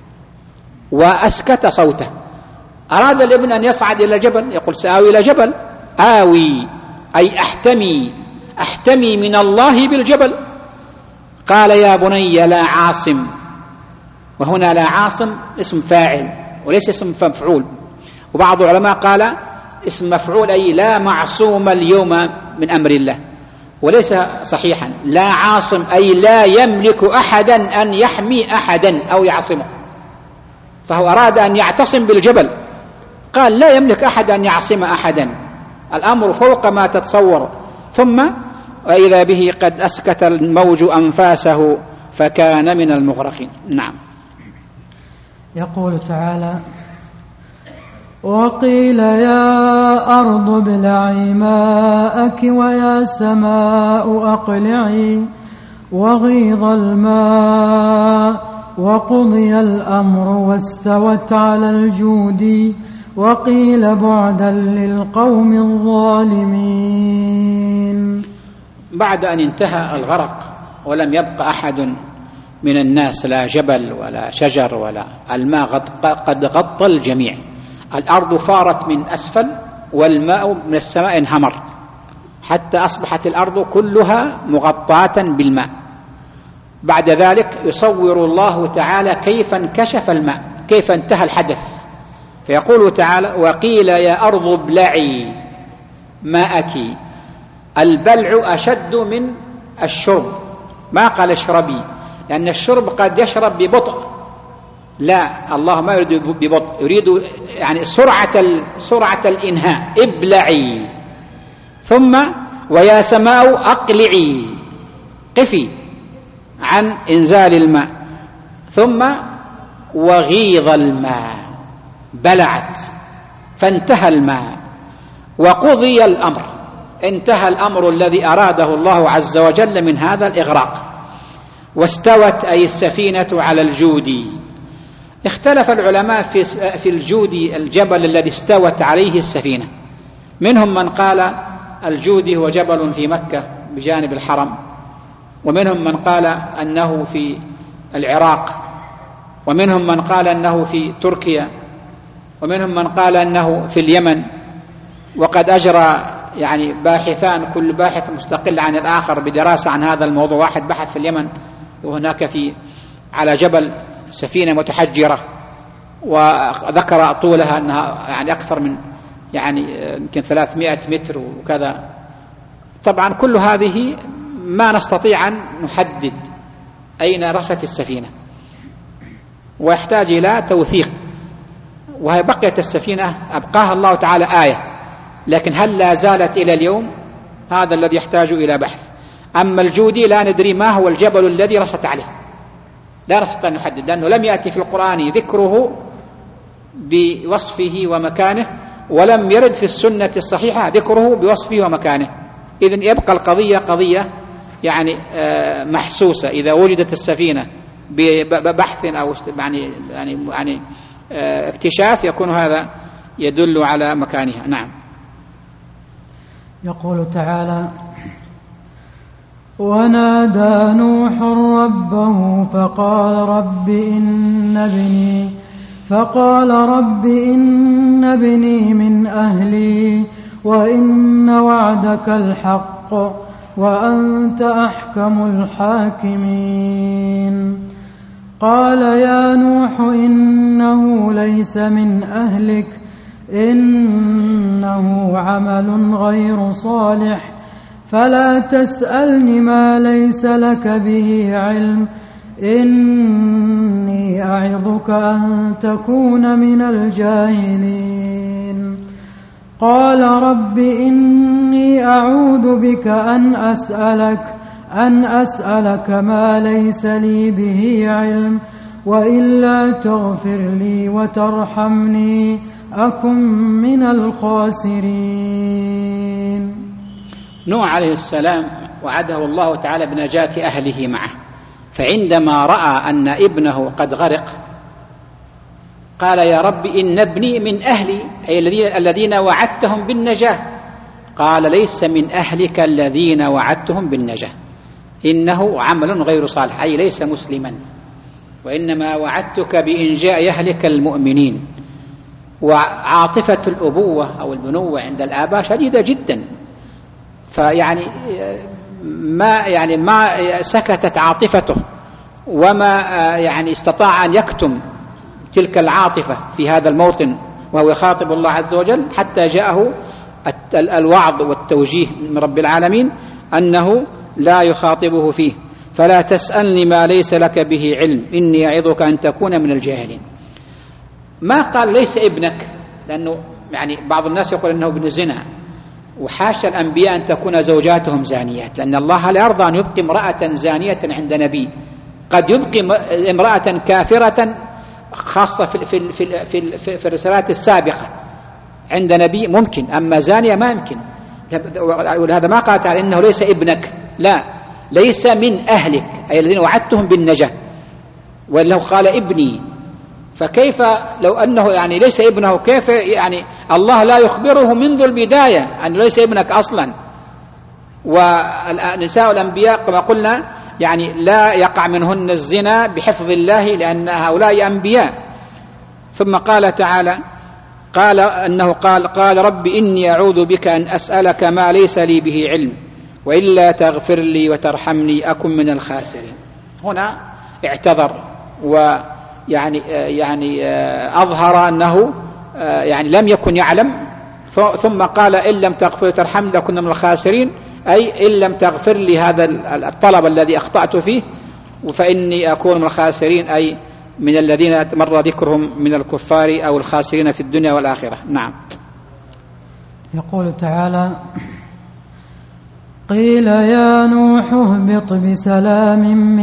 وأسكت صوته. أراد الابن أن يصعد إلى جبل، يقول سآوي إلى جبل. آوي أي أحتمي من الله بالجبل. قال يا بني لا عاصم، وهنا لا عاصم اسم فاعل وليس اسم مفعول، وبعض العلماء قال اسم مفعول أي لا معصوم اليوم من أمر الله، وليس صحيحا. لا عاصم أي لا يملك أحدا أن يحمي أحدا أو يعصمه، فهو أراد أن يعتصم بالجبل. قال لا يملك أحد أن يعصم أحدا، الأمر فوق ما تتصور. ثم وإذا به قد أسكت الموج أنفاسه فكان من المغرقين. نعم. يقول تعالى: وقيل يا أرض ابلعي ماءك ويا سماء أقلعي وغيض الماء وقضي الأمر واستوت على الجود وقيل بعدا للقوم الظالمين. بعد أن انتهى الغرق ولم يبق أحد من الناس، لا جبل ولا شجر ولا الماء قد غطى الجميع، الأرض فارت من أسفل والماء من السماء انهمر حتى أصبحت الأرض كلها مغطاة بالماء. بعد ذلك يصور الله تعالى كيف انكشف الماء، كيف انتهى الحدث، فيقول تعالى: وقيل يا أرض ابلعي ماءك. البلع أشد من الشرب، ما قال اشربي، لأن الشرب قد يشرب ببطء، لا، الله ما يريد ببطء، يريد يعني سرعة الإنهاء. ابلعي. ثم ويا سماء أقلعي، قفي عن إنزال الماء. ثم وغيض الماء، بلعت فانتهى الماء. وقضي الأمر، انتهى الأمر الذي أراده الله عز وجل من هذا الإغراق. واستوت أي السفينة على الجود. اختلف العلماء في الجود، الجبل الذي استوت عليه السفينة. منهم من قال الجود هو جبل في مكة بجانب الحرم، ومنهم من قال أنه في العراق، ومنهم من قال أنه في تركيا، ومنهم من قال أنه في اليمن. وقد أجرى يعني باحثان كل باحث مستقل عن الآخر بدراسة عن هذا الموضوع. واحد بحث في اليمن، وهناك على جبل سفينة متحجرة، وذكر طولها أنها يعني أكثر من يمكن 300 متر وكذا. طبعا كل هذه ما نستطيع أن نحدد أين رست السفينة، ويحتاج إلى توثيق. وهي بقيت السفينة أبقاها الله تعالى آية، لكن هل لا زالت إلى اليوم؟ هذا الذي يحتاج إلى بحث. أما الجودي لا ندري ما هو الجبل الذي رست عليه، لا نستطيع أن نحدد، لأنه لم يأتي في القرآن ذكره بوصفه ومكانه، ولم يرد في السنة الصحيحة ذكره بوصفه ومكانه. إذن يبقى القضية قضية يعني محسوسة. إذا وجدت السفينة ببحث أو يعني اكتشاف، يكون هذا يدل على مكانها. نعم. يقول تعالى: ونادى نوح ربه فقال رب إن ابني من أهلي وإن وعدك الحق وأنت أحكم الحاكمين. قال يا نوح إنه ليس من أهلك إنه عمل غير صالح فلا تسألني ما ليس لك به علم إني أعظك أن تكون من الجاهلين قال رب إني أعوذ بك أن أسألك ما ليس لي به علم وإلا تغفر لي وترحمني أكن من الخاسرين. نوح عليه السلام وعده الله تعالى بنجاة أهله معه، فعندما رأى أن ابنه قد غرق قال يا رب إن ابني من أهلي أي الذين وعدتهم بالنجاة. قال ليس من أهلك الذين وعدتهم بالنجاة إنه عمل غير صالح أي ليس مسلما، وإنما وعدتك بإنجاء أهلك المؤمنين. وعاطفة الأبوة أو البنوة عند الآباء شديدة جدا، فيعني ما سكتت عاطفته وما يعني استطاع أن يكتم تلك العاطفة في هذا الموطن وهو يخاطب الله عز وجل حتى جاءه الوعظ والتوجيه من رب العالمين أنه لا يخاطبه فيه. فلا تسألني ما ليس لك به علم إني أعظك أن تكون من الجاهلين. ما قال ليس ابنك، لأنه يعني بعض الناس يقول أنه ابن زنا، وحاشا الأنبياء أن تكون زوجاتهم زانيات، لأن الله لا يرضى أن يبقي امرأة زانية عند نبي. قد يبقي امرأة كافرة خاصة في الرسالات السابقة عند نبي ممكن، أما زانية ما يمكن. هذا ما قال تعالى إنه ليس ابنك، لا، ليس من أهلك أي الذين وعدتهم بالنجاة، وإنه قال ابني. فكيف لو أنه يعني ليس ابنه، كيف يعني الله لا يخبره منذ البداية أنه ليس ابنك أصلا؟ ونساء الأنبياء كما قلنا يعني لا يقع منهن الزنا بحفظ الله لأن هؤلاء أنبياء. ثم قال تعالى قال رب إني أعوذ بك أن أسألك ما ليس لي به علم وإلا تغفر لي وترحمني أكن من الخاسرين. هنا اعتذر ويعني أظهر أنه يعني لم يكن يعلم، ثم قال إن لم تغفر وترحمني لأكن من الخاسرين، أي إن لم تغفر لي هذا الطلب الذي أخطأت فيه فإني أكون من الخاسرين، أي من الذين مر ذكرهم من الكفار أو الخاسرين في الدنيا والآخرة. نعم. يقول تعالى قيل يا نوح اهبط بسلام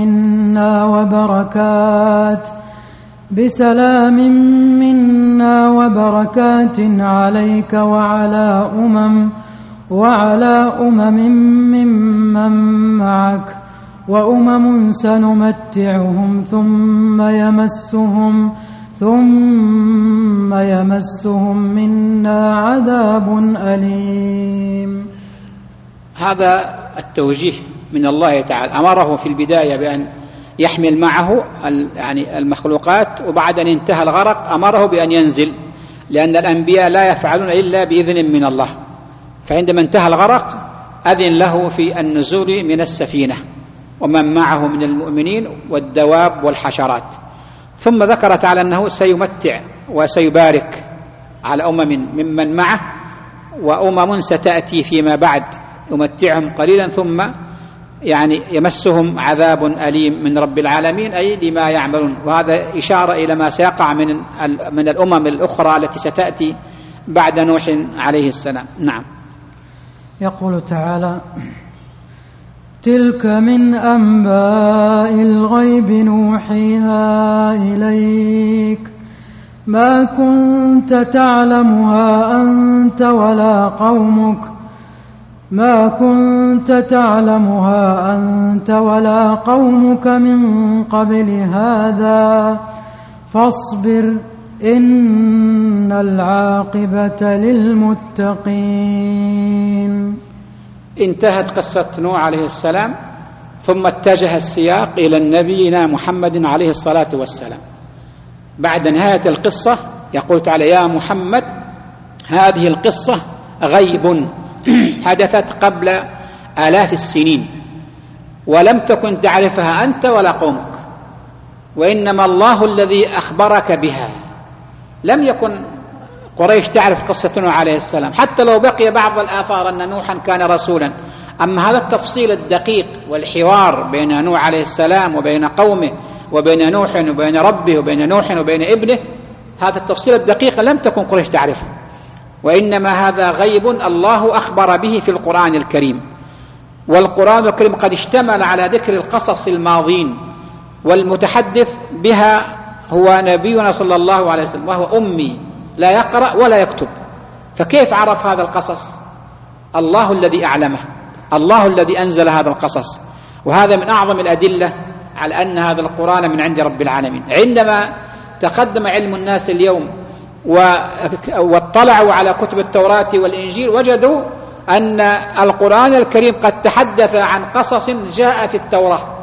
منا وبركات عليك وعلى ممن معك وأمم سنمتعهم ثم يمسهم منا عذاب أليم. هذا التوجيه من الله تعالى، أمره في البداية بأن يحمل معه يعني المخلوقات، وبعد أن انتهى الغرق أمره بأن ينزل، لأن الأنبياء لا يفعلون إلا بإذن من الله. فعندما انتهى الغرق أذن له في النزول من السفينة ومن معه من المؤمنين والدواب والحشرات. ثم ذكر تعالى أنه سيمتع وسيبارك على ممن معه، وأمم ستأتي فيما بعد يمتعهم قليلا ثم يعني يمسهم عذاب أليم من رب العالمين، أي لما يعملون. وهذا إشارة إلى ما سيقع من الأمم الأخرى التي ستأتي بعد نوح عليه السلام. نعم. يقول تعالى تلك من أنباء الغيب نوحيها إليك ما كنت تعلمها أنت ولا قومك من قبل هذا فاصبر إن العاقبة للمتقين. انتهت قصة نوح عليه السلام، ثم اتجه السياق إلى نبينا محمد عليه الصلاة والسلام. بعد نهاية القصة يقول تعالى يا محمد هذه القصة غيب حدثت قبل آلاف السنين ولم تكن تعرفها أنت ولا قومك. وإنما الله الذي أخبرك بها. لم يكن قريش تعرف قصة نوح عليه السلام، حتى لو بقي بعض الآثار أن نوحا كان رسولا. أما هذا التفصيل الدقيق والحوار بين نوح عليه السلام وبين قومه وبين نوح وبين ربه وبين نوح وبين ابنه، هذا التفصيل الدقيق لم تكن قريش تعرفه، وإنما هذا غيب الله أخبر به في القرآن الكريم. والقرآن الكريم قد اشتمل على ذكر القصص الماضين، والمتحدث بها هو نبينا صلى الله عليه وسلم، وهو أمي لا يقرأ ولا يكتب، فكيف عرف هذا القصص؟ الله الذي أعلمه، الله الذي أنزل هذا القصص. وهذا من أعظم الأدلة على أن هذا القرآن من عند رب العالمين. عندما تقدم علم الناس اليوم واطلعوا على كتب التوراة والإنجيل، وجدوا أن القرآن الكريم قد تحدث عن قصص جاء في التوراة،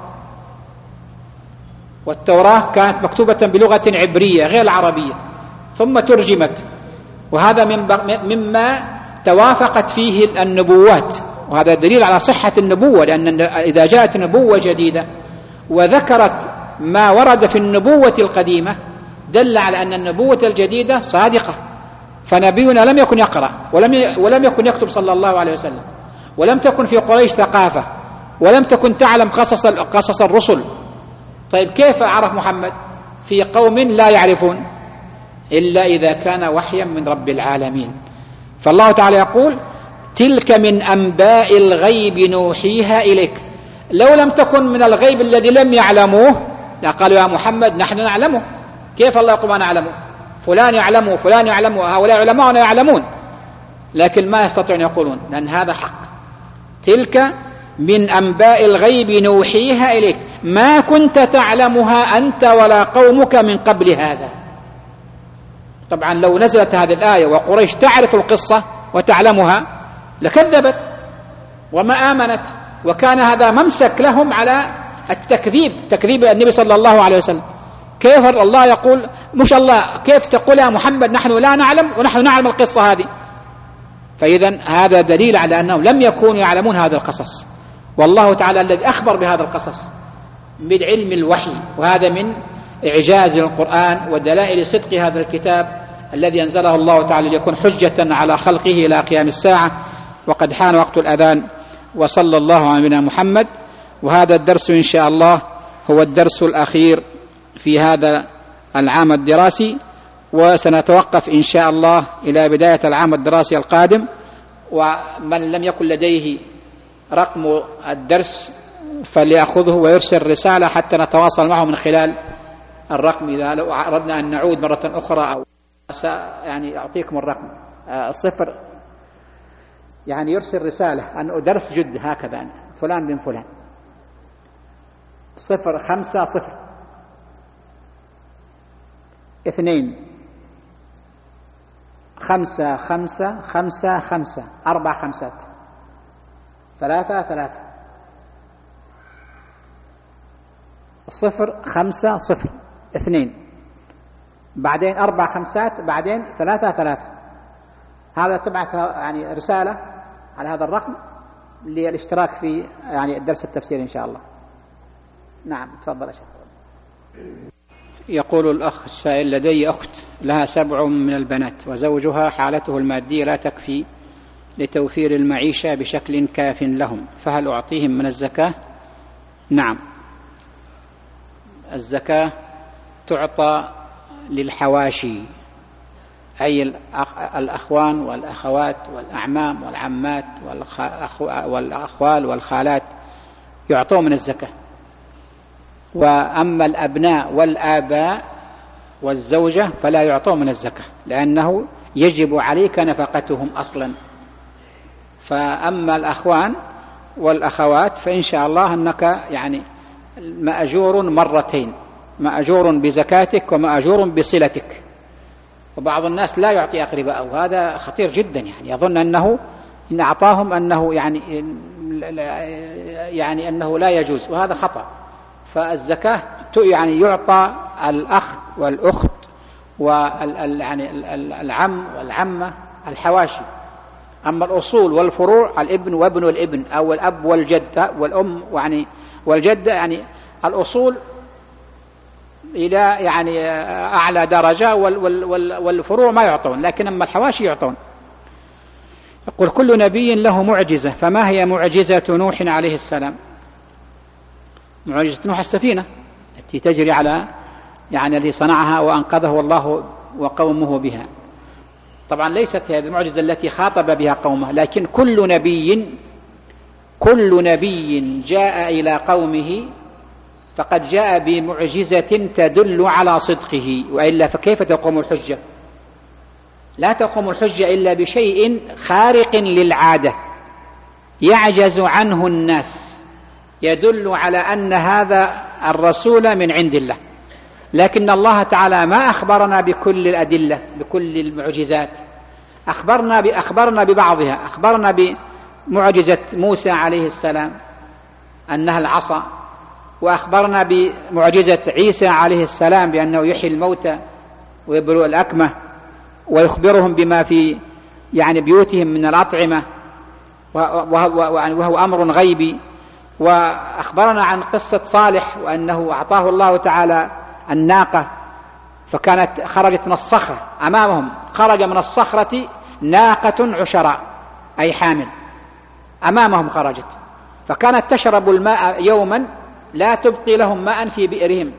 والتوراة كانت مكتوبة بلغة عبرية غير العربية ثم ترجمت، وهذا مما توافقت فيه النبوات، وهذا دليل على صحة النبوة، لأن إذا جاءت نبوة جديدة وذكرت ما ورد في النبوة القديمة دل على أن النبوة الجديدة صادقة. فنبينا لم يكن يقرأ ولم يكن يكتب صلى الله عليه وسلم، ولم تكن في قريش ثقافة، ولم تكن تعلم قصص الرسل. طيب كيف عرف محمد في قوم لا يعرفون إلا إذا كان وحيا من رب العالمين؟ فالله تعالى يقول: تلك من أنباء الغيب نوحيها إليك. لو لم تكن من الغيب الذي لم يعلموه لقالوا يا محمد نحن نعلمه. كيف الله يقول ما نعلمه؟ فلان يعلمه وفلان يعلمه، هؤلاء علماؤنا يعلمون، لكن ما يستطيعون يقولون، لأن هذا حق. تلك من أنباء الغيب نوحيها إليك ما كنت تعلمها أنت ولا قومك من قبل هذا. طبعا لو نزلت هذه الآية وقريش تعرف القصة وتعلمها لكذبت وما آمنت، وكان هذا ممسك لهم على تكذيب النبي صلى الله عليه وسلم. كيف الله يقول مش الله كيف تقول يا محمد نحن لا نعلم ونحن نعلم القصة هذه؟ فإذا هذا دليل على أنهم لم يكونوا يعلمون هذا القصص، والله تعالى الذي أخبر بهذا القصص من علم الوحي. وهذا من إعجاز القرآن ودلائل صدق هذا الكتاب الذي أنزله الله تعالى ليكون حجة على خلقه إلى قيام الساعة. وقد حان وقت الأذان، وصلى الله على نبينا محمد. وهذا الدرس إن شاء الله هو الدرس الأخير في هذا العام الدراسي، وسنتوقف إن شاء الله إلى بداية العام الدراسي القادم. ومن لم يكن لديه رقم الدرس فليأخذه ويرسل رسالة حتى نتواصل معه من خلال الرقم، إذا لو أردنا أن نعود مرة أخرى أو يعني أعطيكم الرقم 0 يعني يرسل رسالة أن درس جد هكذا فلان بن فلان 050 2 5 5 5 5 4 5 3 3 050 2 بعدين 4 5 بعدين 3 3. هذا تبعث يعني رسالة على هذا الرقم للاشتراك في يعني الدرس التفسير إن شاء الله. نعم تفضل يا شيخ. يقول الأخ السائل: لدي أخت لها 7 من البنات وزوجها حالته المادية لا تكفي لتوفير المعيشة بشكل كاف لهم، فهل أعطيهم من الزكاة؟ نعم، الزكاة تعطى للحواشي، أي الأخوان والأخوات والأعمام والعمات والأخوال والخالات يعطون من الزكاة. وأما الأبناء والآباء والزوجة فلا يعطون من الزكاة، لأنه يجب عليك نفقتهم أصلا. فأما الأخوان والأخوات فإن شاء الله أنك يعني مأجور مرتين، مأجور بزكاتك ومأجور بصلتك. وبعض الناس لا يعطي أقرباءه، وهذا خطير جدا، يعني يظن أنه إن أعطاهم أنه يعني أنه لا يجوز، وهذا خطأ. فالزكاة يعني يعطى الأخ والأخت والعم والعمة الحواشي. أما الأصول والفروع الابن وابن الابن أو الأب والجدة والأم يعني والجدة، يعني الأصول إلى يعني أعلى درجة، والفروع ما يعطون، لكن أما الحواشي يعطون. يقول كل نبي له معجزة، فما هي معجزة نوح عليه السلام؟ معجزة نوح السفينة التي تجري على يعني الذي صنعها وأنقذه الله وقومه بها. طبعا ليست هذه المعجزة التي خاطب بها قومه، لكن كل نبي جاء إلى قومه فقد جاء بمعجزة تدل على صدقه، وإلا فكيف تقوم الحجة؟ لا تقوم الحجة إلا بشيء خارق للعادة يعجز عنه الناس، يدل على أن هذا الرسول من عند الله. لكن الله تعالى ما أخبرنا بكل الأدلة بكل المعجزات، أخبرنا ببعضها. أخبرنا بمعجزة موسى عليه السلام أنها العصا، وأخبرنا بمعجزة عيسى عليه السلام بأنه يحيي الموتى ويبرئ الأكمة ويخبرهم بما في يعني بيوتهم من الأطعمة، وهو أمر غيبي. وأخبرنا عن قصة صالح وأنه أعطاه الله تعالى الناقة فكانت خرجت من الصخرة أمامهم، خرج من الصخرة ناقة عشراء أي حامل أمامهم خرجت، فكانت تشرب الماء يوما لا تبقي لهم ماء في بئرهم،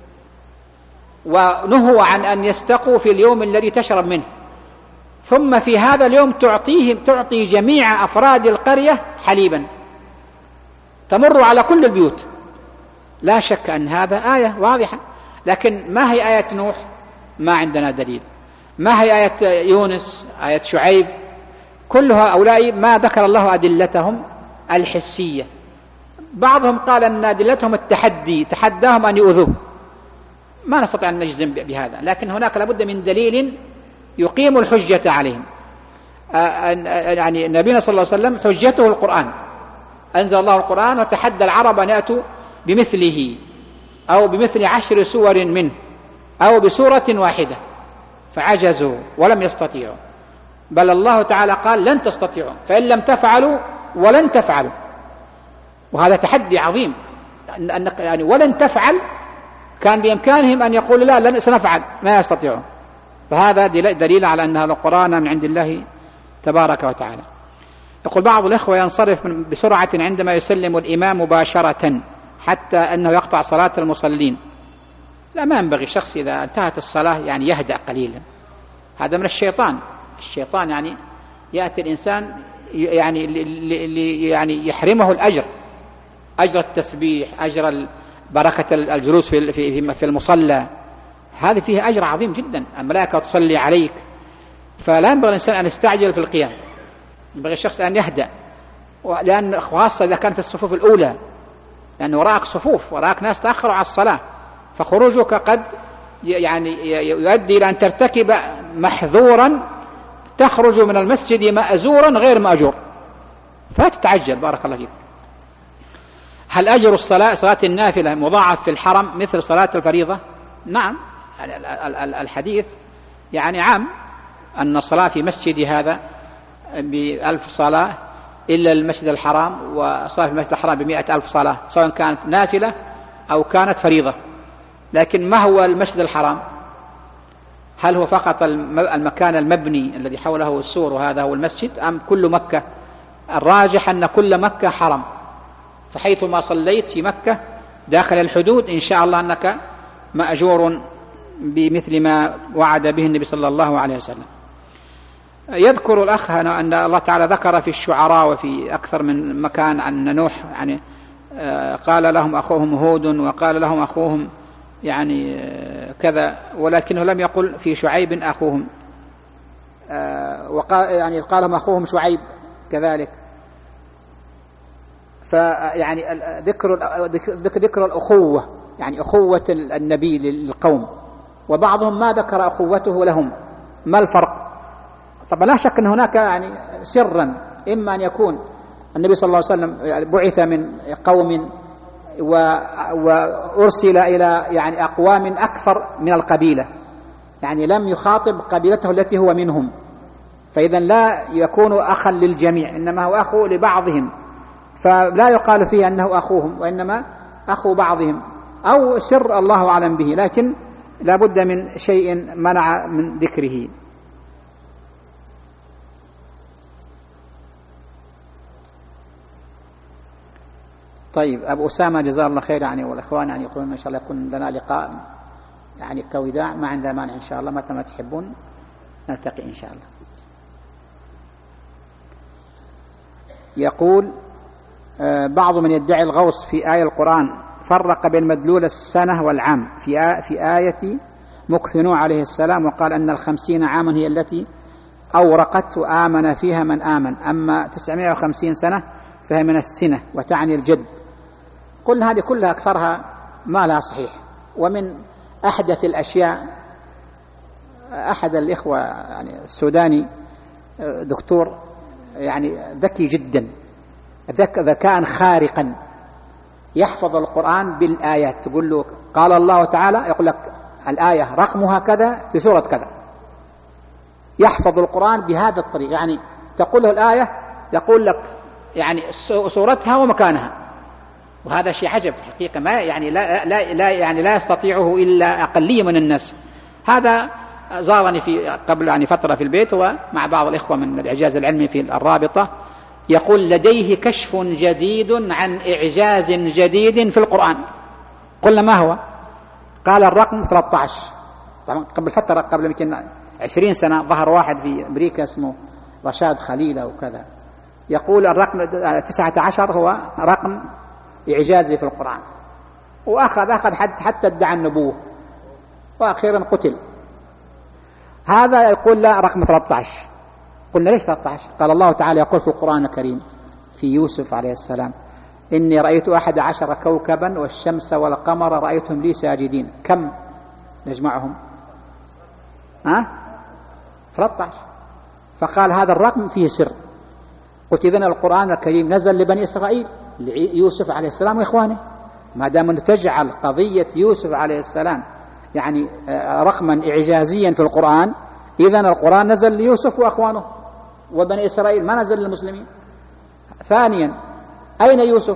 ونهوا عن أن يستقوا في اليوم الذي تشرب منه، ثم في هذا اليوم تعطي جميع أفراد القرية حليبا تمر على كل البيوت. لا شك أن هذا آية واضحة، لكن ما هي آية نوح؟ ما عندنا دليل. ما هي آية يونس؟ آية شعيب؟ كل هؤلاء ما ذكر الله أدلتهم الحسية. بعضهم قال أن أدلتهم التحدي، تحداهم أن يؤذوه، ما نستطيع أن نجزم بهذا، لكن هناك لابد من دليل يقيم الحجة عليهم. يعني نبينا صلى الله عليه وسلم حجته القرآن، أنزل الله القرآن وتحدى العرب أن يأتوا بمثله أو بمثل 10 سور منه أو بسورة واحدة، فعجزوا ولم يستطيعوا، بل الله تعالى قال لن تستطيعوا فإن لم تفعلوا ولن تفعلوا، وهذا تحدي عظيم. يعني ولن تفعل كان بإمكانهم أن يقولوا لا لن سنفعل، ما يستطيعون. فهذا دليل على أن هذا القرآن من عند الله تبارك وتعالى. يقول بعض الإخوة ينصرف بسرعة عندما يسلم الإمام مباشرة حتى أنه يقطع صلاة المصلين. لا، ما ينبغي الشخص إذا انتهت الصلاة يعني يهدأ قليلا، هذا من الشيطان. الشيطان يعني يأتي الإنسان يعني يحرمه الأجر، أجر التسبيح، أجر بركة الجلوس في المصلى، هذه فيها أجر عظيم جدا، الملائكة تصلي عليك. فلا ينبغي الإنسان أن يستعجل في القيام، ينبغي الشخص أن يهدأ، لأن خاصة إذا كان في الصفوف الأولى، لأن وراءك صفوف، وراءك ناس تأخروا على الصلاة، فخروجك قد يعني يؤدي إلى أن ترتكب محذورا، تخرج من المسجد مأزورا غير مأجور، فتتعجل. بارك الله فيك. هل أجر صلاة النافلة مضاعف في الحرم مثل صلاة الفريضة؟ نعم، الحديث يعني عام، أن الصلاة في مسجد هذا ب1000 صلاة إلا المسجد الحرام، وصلاة في المسجد الحرام ب100,000 صلاة، سواء كانت نافلة أو كانت فريضة. لكن ما هو المسجد الحرام؟ هل هو فقط المكان المبني الذي حوله السور وهذا هو المسجد، أم كل مكة؟ الراجح أن كل مكة حرم، فحيث ما صليت في مكة داخل الحدود إن شاء الله أنك مأجور بمثل ما وعد به النبي صلى الله عليه وسلم. يذكر الأخ أن الله تعالى ذكر في الشعراء وفي أكثر من مكان أن نوح يعني قال لهم أخوهم هود، وقال لهم أخوهم يعني كذا، ولكنه لم يقل في شعيب أخوهم، وقال يعني قال لهم أخوهم شعيب كذلك. فيعني ذكر الأخوة، يعني أخوة النبي للقوم، وبعضهم ما ذكر أخوته لهم. ما الفرق؟ طبعا لا شك أن هناك يعني سرا، إما أن يكون النبي صلى الله عليه وسلم بعث من قوم وأرسل إلى يعني أقوام أكثر من القبيلة، يعني لم يخاطب قبيلته التي هو منهم، فإذا لا يكون أخا للجميع، إنما هو أخو لبعضهم، فلا يقال فيه أنه أخوهم، وإنما أخو بعضهم. أو سر الله أعلم به، لكن لا بد من شيء منع من ذكره. طيب، أبو أسامة جزاه الله خير يعني، والإخوان يعني يقولون إن شاء الله يكون لنا لقاء يعني كوداع، ما عندنا مانع إن شاء الله، متى ما تحبون نلتقي إن شاء الله. يقول بعض من يدعي الغوص في آية القرآن فرق بين مدلول السنة والعام في آية مكث نوح عليه السلام، وقال أن 50 عاما هي التي أورقت وآمن فيها من آمن، أما 950 سنة فهي من السنة وتعني الجدب. قلنا هذه كلها أكثرها ما لها صحيح. ومن أحدث الأشياء، أحد الإخوة يعني السوداني دكتور يعني ذكي جدا، ذكاء خارقا، يحفظ القرآن بالآيات. تقول له قال الله تعالى، يقول لك الآية رقمها كذا في سورة كذا. يحفظ القرآن بهذا الطريق، يعني تقول له الآية يقول لك يعني سورتها ومكانها. وهذا شيء عجب الحقيقة، ما يعني لا يستطيعه إلا أقلية من الناس. هذا زارني في قبل يعني فترة في البيت ومع بعض الإخوة من الإعجاز العلمي في الرابطة، يقول لديه كشف جديد عن إعجاز جديد في القرآن. قلنا ما هو؟ قال الرقم 13. طبعا قبل فترة، قبل 220 سنة ظهر واحد في أمريكا اسمه رشاد خليل أو كذا، يقول الرقم 19 هو رقم إعجازي في القرآن، وأخذ حتى ادعى النبوة وأخيرا قتل. هذا يقول لا رقم 13. قلنا ليش 13؟ قال الله تعالى يقول في القرآن الكريم في يوسف عليه السلام إني رأيت 11 كوكبا والشمس والقمر رأيتهم لي ساجدين. كم نجمعهم؟ 13. فقال هذا الرقم فيه سر. قلت إذن القرآن الكريم نزل لبني إسرائيل، ليوسف عليه السلام وإخوانه. ما دام أن تجعل قضية يوسف عليه السلام يعني رقما إعجازيا في القرآن، إذن القرآن نزل ليوسف وأخوانه وبني إسرائيل، ما نزل للمسلمين. ثانيا، أين يوسف؟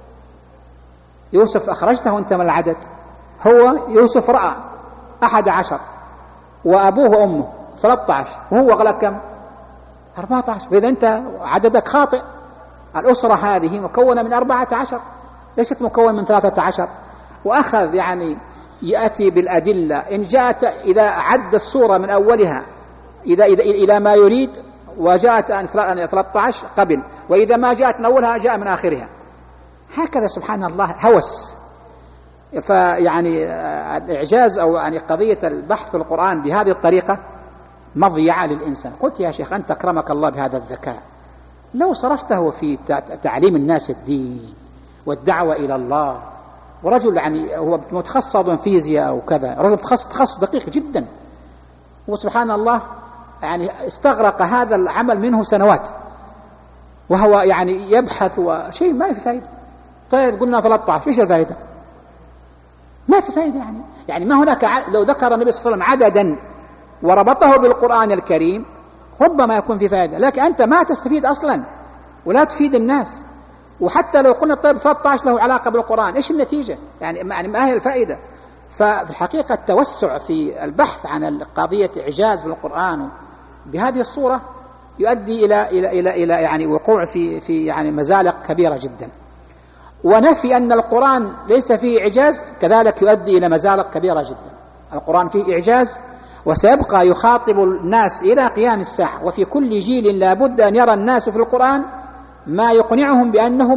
يوسف أخرجته أنت من العدد. هو يوسف رأى 11 وأبوه وأمه 13 وهو غلق كم؟ 14. فإذا أنت عددك خاطئ. الأسرة هذه مكونة من 14، ليست مكونة من 13. وأخذ يعني يأتي بالأدلة إن جاءت إذا عد السورة من أولها إلى ما يريد وجاءت أن 13 قبل، وإذا ما جاءت من أولها جاء من آخرها. هكذا سبحان الله هوس. فيعني الإعجاز أو يعني قضية البحث في القرآن بهذه الطريقة مضيعة للإنسان. قلت يا شيخ أنت أكرمك الله بهذا الذكاء، لو صرفته في تعليم الناس الدين والدعوة إلى الله، ورجل يعني هو متخصص فيزياء أو كذا، رجل تخصص دقيق جدا، وسبحان الله يعني استغرق هذا العمل منه سنوات وهو يعني يبحث وشيء ما في فائدة. طيب قلنا 13، ايش الفائدة؟ ما في فائدة. يعني ما هناك لو ذكر النبي صلى الله عليه وسلم عددا وربطه بالقرآن الكريم ربما يكون في فائدة، لكن أنت ما تستفيد أصلا ولا تفيد الناس. وحتى لو قلنا طيب 13 له علاقة بالقرآن، ايش النتيجة؟ يعني ما هي الفائدة؟ ففي الحقيقة التوسع في البحث عن قضية إعجاز بالقرآن بهذه الصورة يؤدي إلى يعني وقوع في يعني مزالق كبيرة جدا. ونفي أن القرآن ليس فيه إعجاز كذلك يؤدي إلى مزالق كبيرة جدا. القرآن فيه إعجاز وسيبقى يخاطب الناس إلى قيام الساعة، وفي كل جيل لا بد أن يرى الناس في القرآن ما يقنعهم بأنه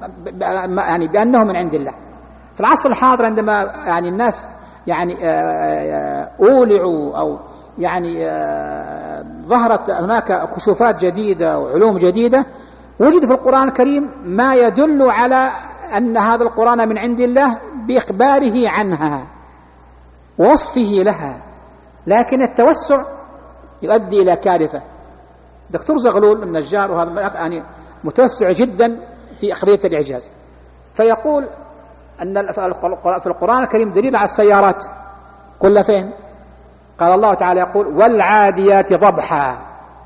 من عند الله. في العصر الحاضر عندما يعني الناس يعني أولعوا أو يعني ظهرت هناك كشوفات جديدة وعلوم جديدة، وجد في القرآن الكريم ما يدل على أن هذا القرآن من عند الله بإخباره عنها ووصفه لها، لكن التوسع يؤدي إلى كارثة. دكتور زغلول النجار وهذا يعني متوسع جدا في قضية الإعجاز، فيقول أن في القرآن الكريم دليل على السيارات. قل فين؟ قال الله تعالى يقول والعاديات ضبحا،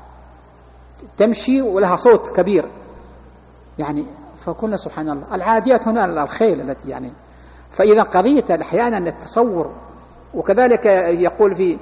تمشي ولها صوت كبير. يعني فقلنا سبحان الله، العاديات هنا الخيل التي يعني فإذا قضية أحيانا التصور، وكذلك يقول في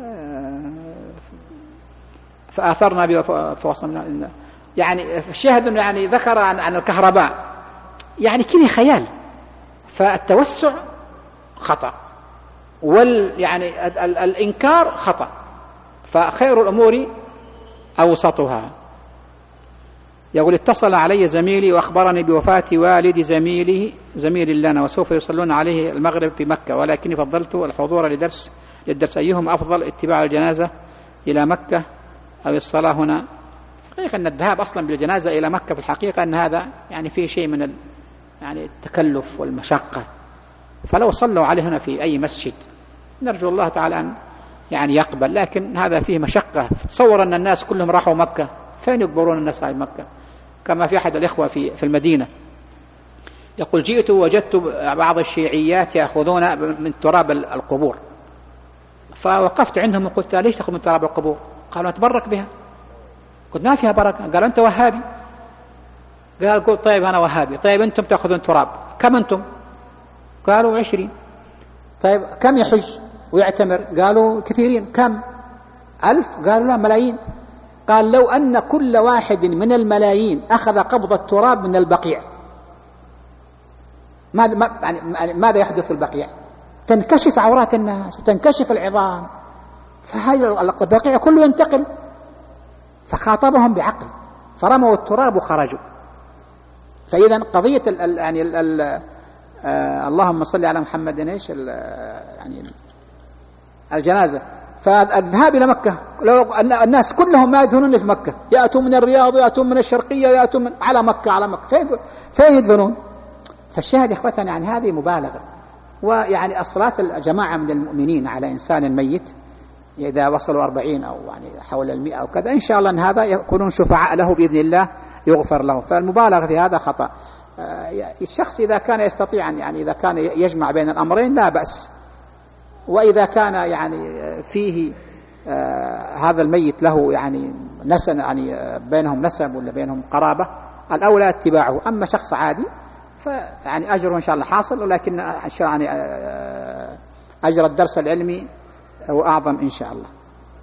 فآثرنا فوصلنا، يعني الشاهد يعني ذكر عن الكهرباء، يعني كله خيال. فالتوسع خطأ، يعني الإنكار خطأ، فخير الأمور أوسطها. يقول اتصل علي زميلي وأخبرني بوفاة والد زميل لنا، وسوف يصلون عليه المغرب في مكة، ولكني فضلت الحضور للدرس أيهم أفضل، اتباع الجنازة إلى مكة أو الصلاة هنا؟ حقيقة أن الذهاب أصلا بالجنازة إلى مكة في الحقيقة أن هذا يعني فيه شيء من يعني التكلف والمشقة، فلو صلوا عليه هنا في أي مسجد نرجو الله تعالى أن يعني يقبل، لكن هذا فيه مشقة. تصور أن الناس كلهم راحوا مكة، فين يقبرون الناس على مكة؟ كما في أحد الإخوة في المدينة يقول جئت وجدت بعض الشيعيات يأخذون من تراب القبور، فوقفت عندهم وقلت ليش تأخذ من تراب القبور؟ قالوا نتبرك بها. قلت ما فيها بركة. قالوا أنت وهابي. قال طيب أنا وهابي. طيب أنتم تأخذون تراب، كم أنتم؟ قالوا 20. طيب كم يحج ويعتمر؟ قالوا كثيرين. كم؟ 1000؟ قالوا لا ملايين. قال لو أن كل واحد من الملايين أخذ قبض التراب من البقيع، ماذا يحدث في البقيع؟ تنكشف عورات الناس وتنكشف العظام، فهذا البقيع كله ينتقل. فخاطبهم بعقل فرموا التراب وخرجوا. فإذا قضية يعني اللهم صل على محمد ايش يعني الجنازة، فالذهاب إلى مكة لو الناس كلهم ما يدفنون في مكة، يأتون من الرياض، يأتون من الشرقية، يأتون على مكة فين يدفنون؟ فالشاهد يا إخوتنا يعني هذه مبالغة. ويعني الصلاة الجماعة من المؤمنين على إنسان ميت إذا وصلوا 40 أو يعني حول 100 أو كذا، إن شاء الله أن هذا يكونون شفعاء له بإذن الله يغفر له. فالمبالغة في هذا خطأ. الشخص إذا كان يستطيع يعني إذا كان يجمع بين الأمرين لا بأس، وإذا كان يعني فيه هذا الميت له يعني نسب، يعني بينهم نسب ولا بينهم قرابة، الأولى اتباعه. أما شخص عادي فيعني أجره إن شاء الله حاصل، ولكن يعني أجر الدرس العلمي هو أعظم إن شاء الله.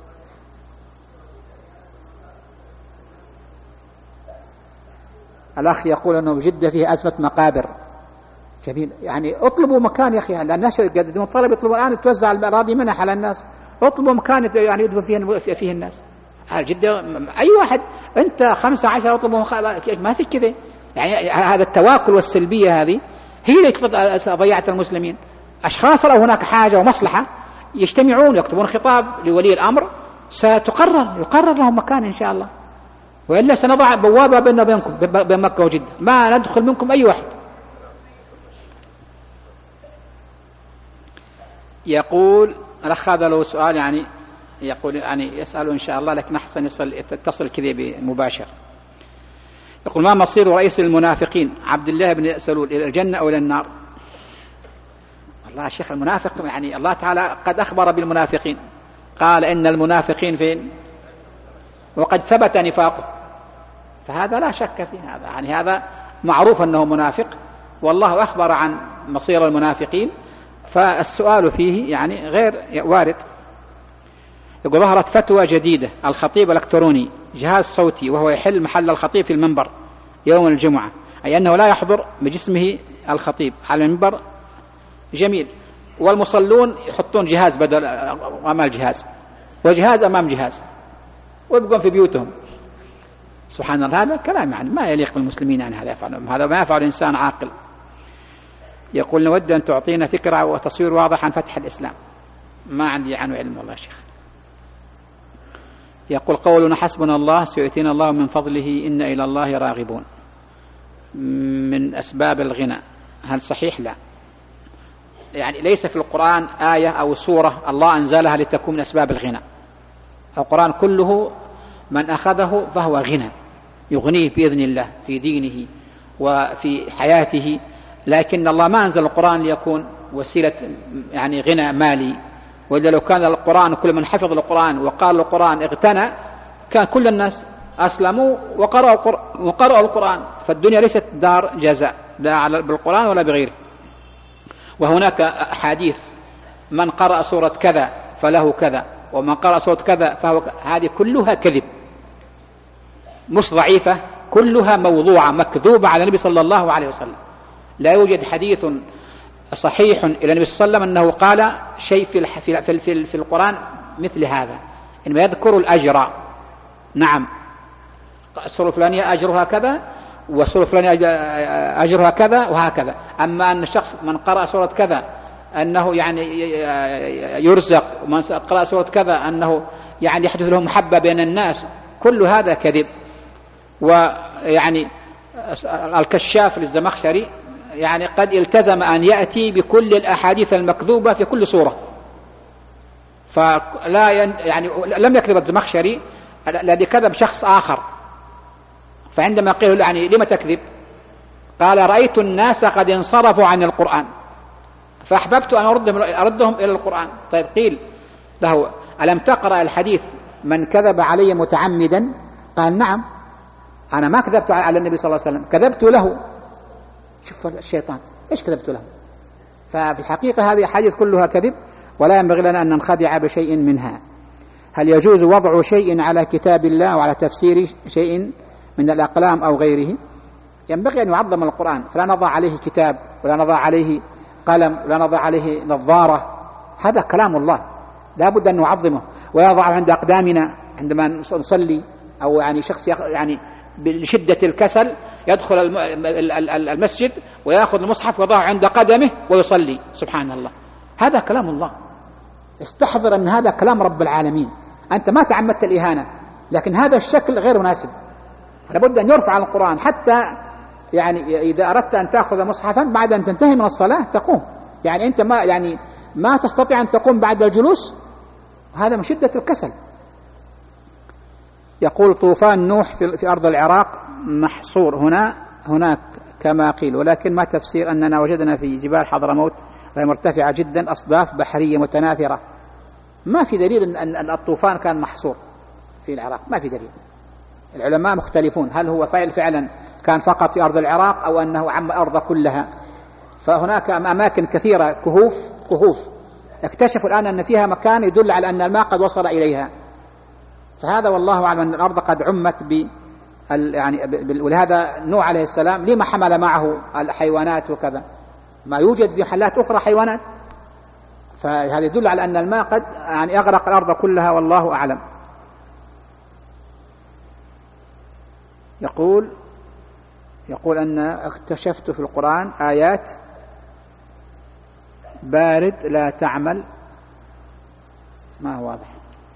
الأخ يقول أنه بجدة فيه أزمة مقابر. جميل، يعني اطلبوا مكان يا أخي، لأن الناس يقدمون طلب، يطلبوا الآن توزع الأراضي منح على الناس، اطلبوا مكان يعني يدفن فيه الناس. جدة أي واحد أنت 15 اطلبوا ما في كذا، يعني هذا التواكل والسلبية هذه هي اللي ضيعت المسلمين. أشخاص لو هناك حاجة ومصلحة يجتمعون يكتبون خطاب لولي الأمر، يقرر لهم مكان إن شاء الله، وإلا سنضع بوابة بيننا وبينكم بين مكة وجدة، ما ندخل منكم أي واحد. يقول الأخ هذا له سؤال، يعني يقول يعني يسأله إن شاء الله، لكن أحسن يتصل كذا بمباشر. يقول ما مصير رئيس المنافقين عبد الله بن سلول، إلى الجنة أو إلى النار؟ والله يا شيخ المنافق يعني الله تعالى قد أخبر بالمنافقين، قال إن المنافقين فين، وقد ثبت نفاقه، فهذا لا شك في هذا، يعني هذا معروف أنه منافق، والله أخبر عن مصير المنافقين، فالسؤال فيه يعني غير وارد. يقول ظهرت فتوى جديدة، الخطيب الإلكتروني جهاز صوتي وهو يحل محل الخطيب في المنبر يوم الجمعة، أي أنه لا يحضر بجسمه الخطيب على المنبر. جميل، والمصلون يحطون جهاز بدل أمام جهاز وجهاز أمام جهاز ويبقون في بيوتهم. سبحان الله، هذا كلام يعني ما يليق بالمسلمين، يعني هذا ما يفعل إنسان عاقل. يقول نود أن تعطينا فكرة وتصوير واضح عن فتح الإسلام. ما عندي عنه علم والله شيخ. يقول قولنا حسبنا الله سيؤتينا الله من فضله إن إلى الله راغبون من أسباب الغنى، هل صحيح؟ لا، يعني ليس في القرآن آية أو سورة الله أنزلها لتكون من أسباب الغنى. القرآن كله من أخذه فهو غنى، يغنيه بإذن الله في دينه وفي حياته، لكن الله ما أنزل القرآن ليكون وسيلة يعني غنى مالي، وإلا لو كان القرآن كل من حفظ القرآن وقال القرآن اغتنى كان كل الناس أسلموا وقرأوا القرآن. فالدنيا ليست دار جزاء لا بالقرآن ولا بغيره. وهناك أحاديث من قرأ سورة كذا فله كذا، ومن قرأ سورة كذا فهو هذه كلها كذب، مش ضعيفة، كلها موضوعة مكذوبة على النبي صلى الله عليه وسلم. لا يوجد حديث صحيح إلى النبي صلى الله عليه وسلم أنه قال شيء في القرآن مثل هذا، إنما يذكر الأجر. نعم، السورة الفلانية أجرها كذا، والسورة الفلانية أجرها كذا وهكذا. أما أن الشخص من قرأ سورة كذا أنه يعني يرزق، ومن قرأ سورة كذا أنه يعني يحدث له محبة بين الناس، كل هذا كذب. ويعني الكشاف للزمخشري يعني قد التزم أن يأتي بكل الأحاديث المكذوبة في كل سورة، فلا يعني لم يكذب الزمخشري الذي كذب شخص آخر. فعندما قيل له يعني لما تكذب؟ قال رأيت الناس قد انصرفوا عن القرآن فأحببت أن أردهم إلى القرآن. طيب قيل له ألم تقرأ الحديث من كذب علي متعمدا؟ قال نعم، أنا ما كذبت على النبي صلى الله عليه وسلم، كذبت له. شوف الشيطان إيش كذبت له. ففي الحقيقة هذه الحديث كلها كذب، ولا ينبغي لنا أن ننخدع بشيء منها. هل يجوز وضع شيء على كتاب الله وعلى تفسير شيء من الأقلام أو غيره؟ ينبغي أن يعظم القرآن، فلا نضع عليه كتاب ولا نضع عليه قلم ولا نضع عليه نظارة. هذا كلام الله، لا بد أن نعظمه ويضع عند أقدامنا عندما نصلي، أو يعني شخص يعني بشدة الكسل يدخل المسجد ويأخذ المصحف ويضعه عند قدمه ويصلي. سبحان الله، هذا كلام الله. استحضر أن هذا كلام رب العالمين، أنت ما تعمدت الإهانة، لكن هذا الشكل غير مناسب. لابد أن يرفع القرآن، حتى يعني إذا أردت أن تأخذ مصحفا بعد أن تنتهي من الصلاة تقوم، يعني أنت ما تستطيع أن تقوم بعد الجلوس، هذا من شدة الكسل. يقول طوفان نوح في أرض العراق محصور هناك كما قيل، ولكن ما تفسير أننا وجدنا في جبال حضرموت وهي مرتفعة جدا أصداف بحرية متناثرة؟ ما في دليل أن الطوفان كان محصور في العراق، ما في دليل. العلماء مختلفون، هل هو فعلا كان فقط في أرض العراق أو أنه عم الأرض كلها. فهناك أماكن كثيرة كهوف اكتشفوا الآن أن فيها مكان يدل على أن الماء قد وصل إليها. فهذا والله أعلم أن الأرض قد عمت ولهذا نوح عليه السلام لما حمل معه الحيوانات وكذا، ما يوجد في محلات أخرى حيوانات، فهذا يدل على أن الماء قد يعني أغرق الأرض كلها، والله أعلم. يقول أن اكتشفت في القرآن آيات بارد لا تعمل، ما هو واضح.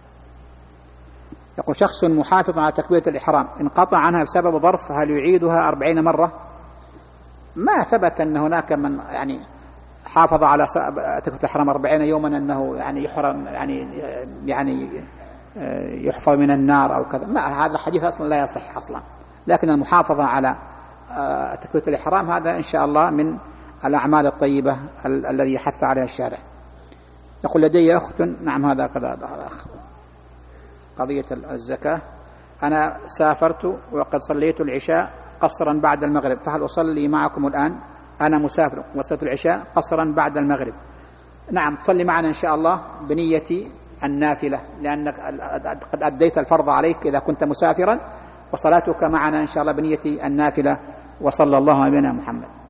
يقول شخص محافظ على تكبيرة الإحرام انقطع عنها بسبب ظرف، هل يعيدها 40 مرة؟ ما ثبت أن هناك من يعني حافظ على تكبيرة الإحرام 40 يوما أنه يعني يحرم يعني يحفظ من النار أو كذا، ما هذا الحديث أصلا لا يصح أصلا. لكن المحافظة على تكبيرة الإحرام هذا إن شاء الله من الأعمال الطيبة الذي حث عليها الشارع. يقول لدي أخت، نعم هذا قضية الزكاة، أنا سافرت وقد صليت العشاء قصرا بعد المغرب، فهل أصلي معكم الآن؟ أنا مسافر وصلت العشاء قصرا بعد المغرب. نعم تصلي معنا إن شاء الله بنية النافلة، لأنك قد أديت الفرض عليك إذا كنت مسافرا، وصلاتك معنا إن شاء الله بنية النافلة. وصلى الله على نبينا محمد.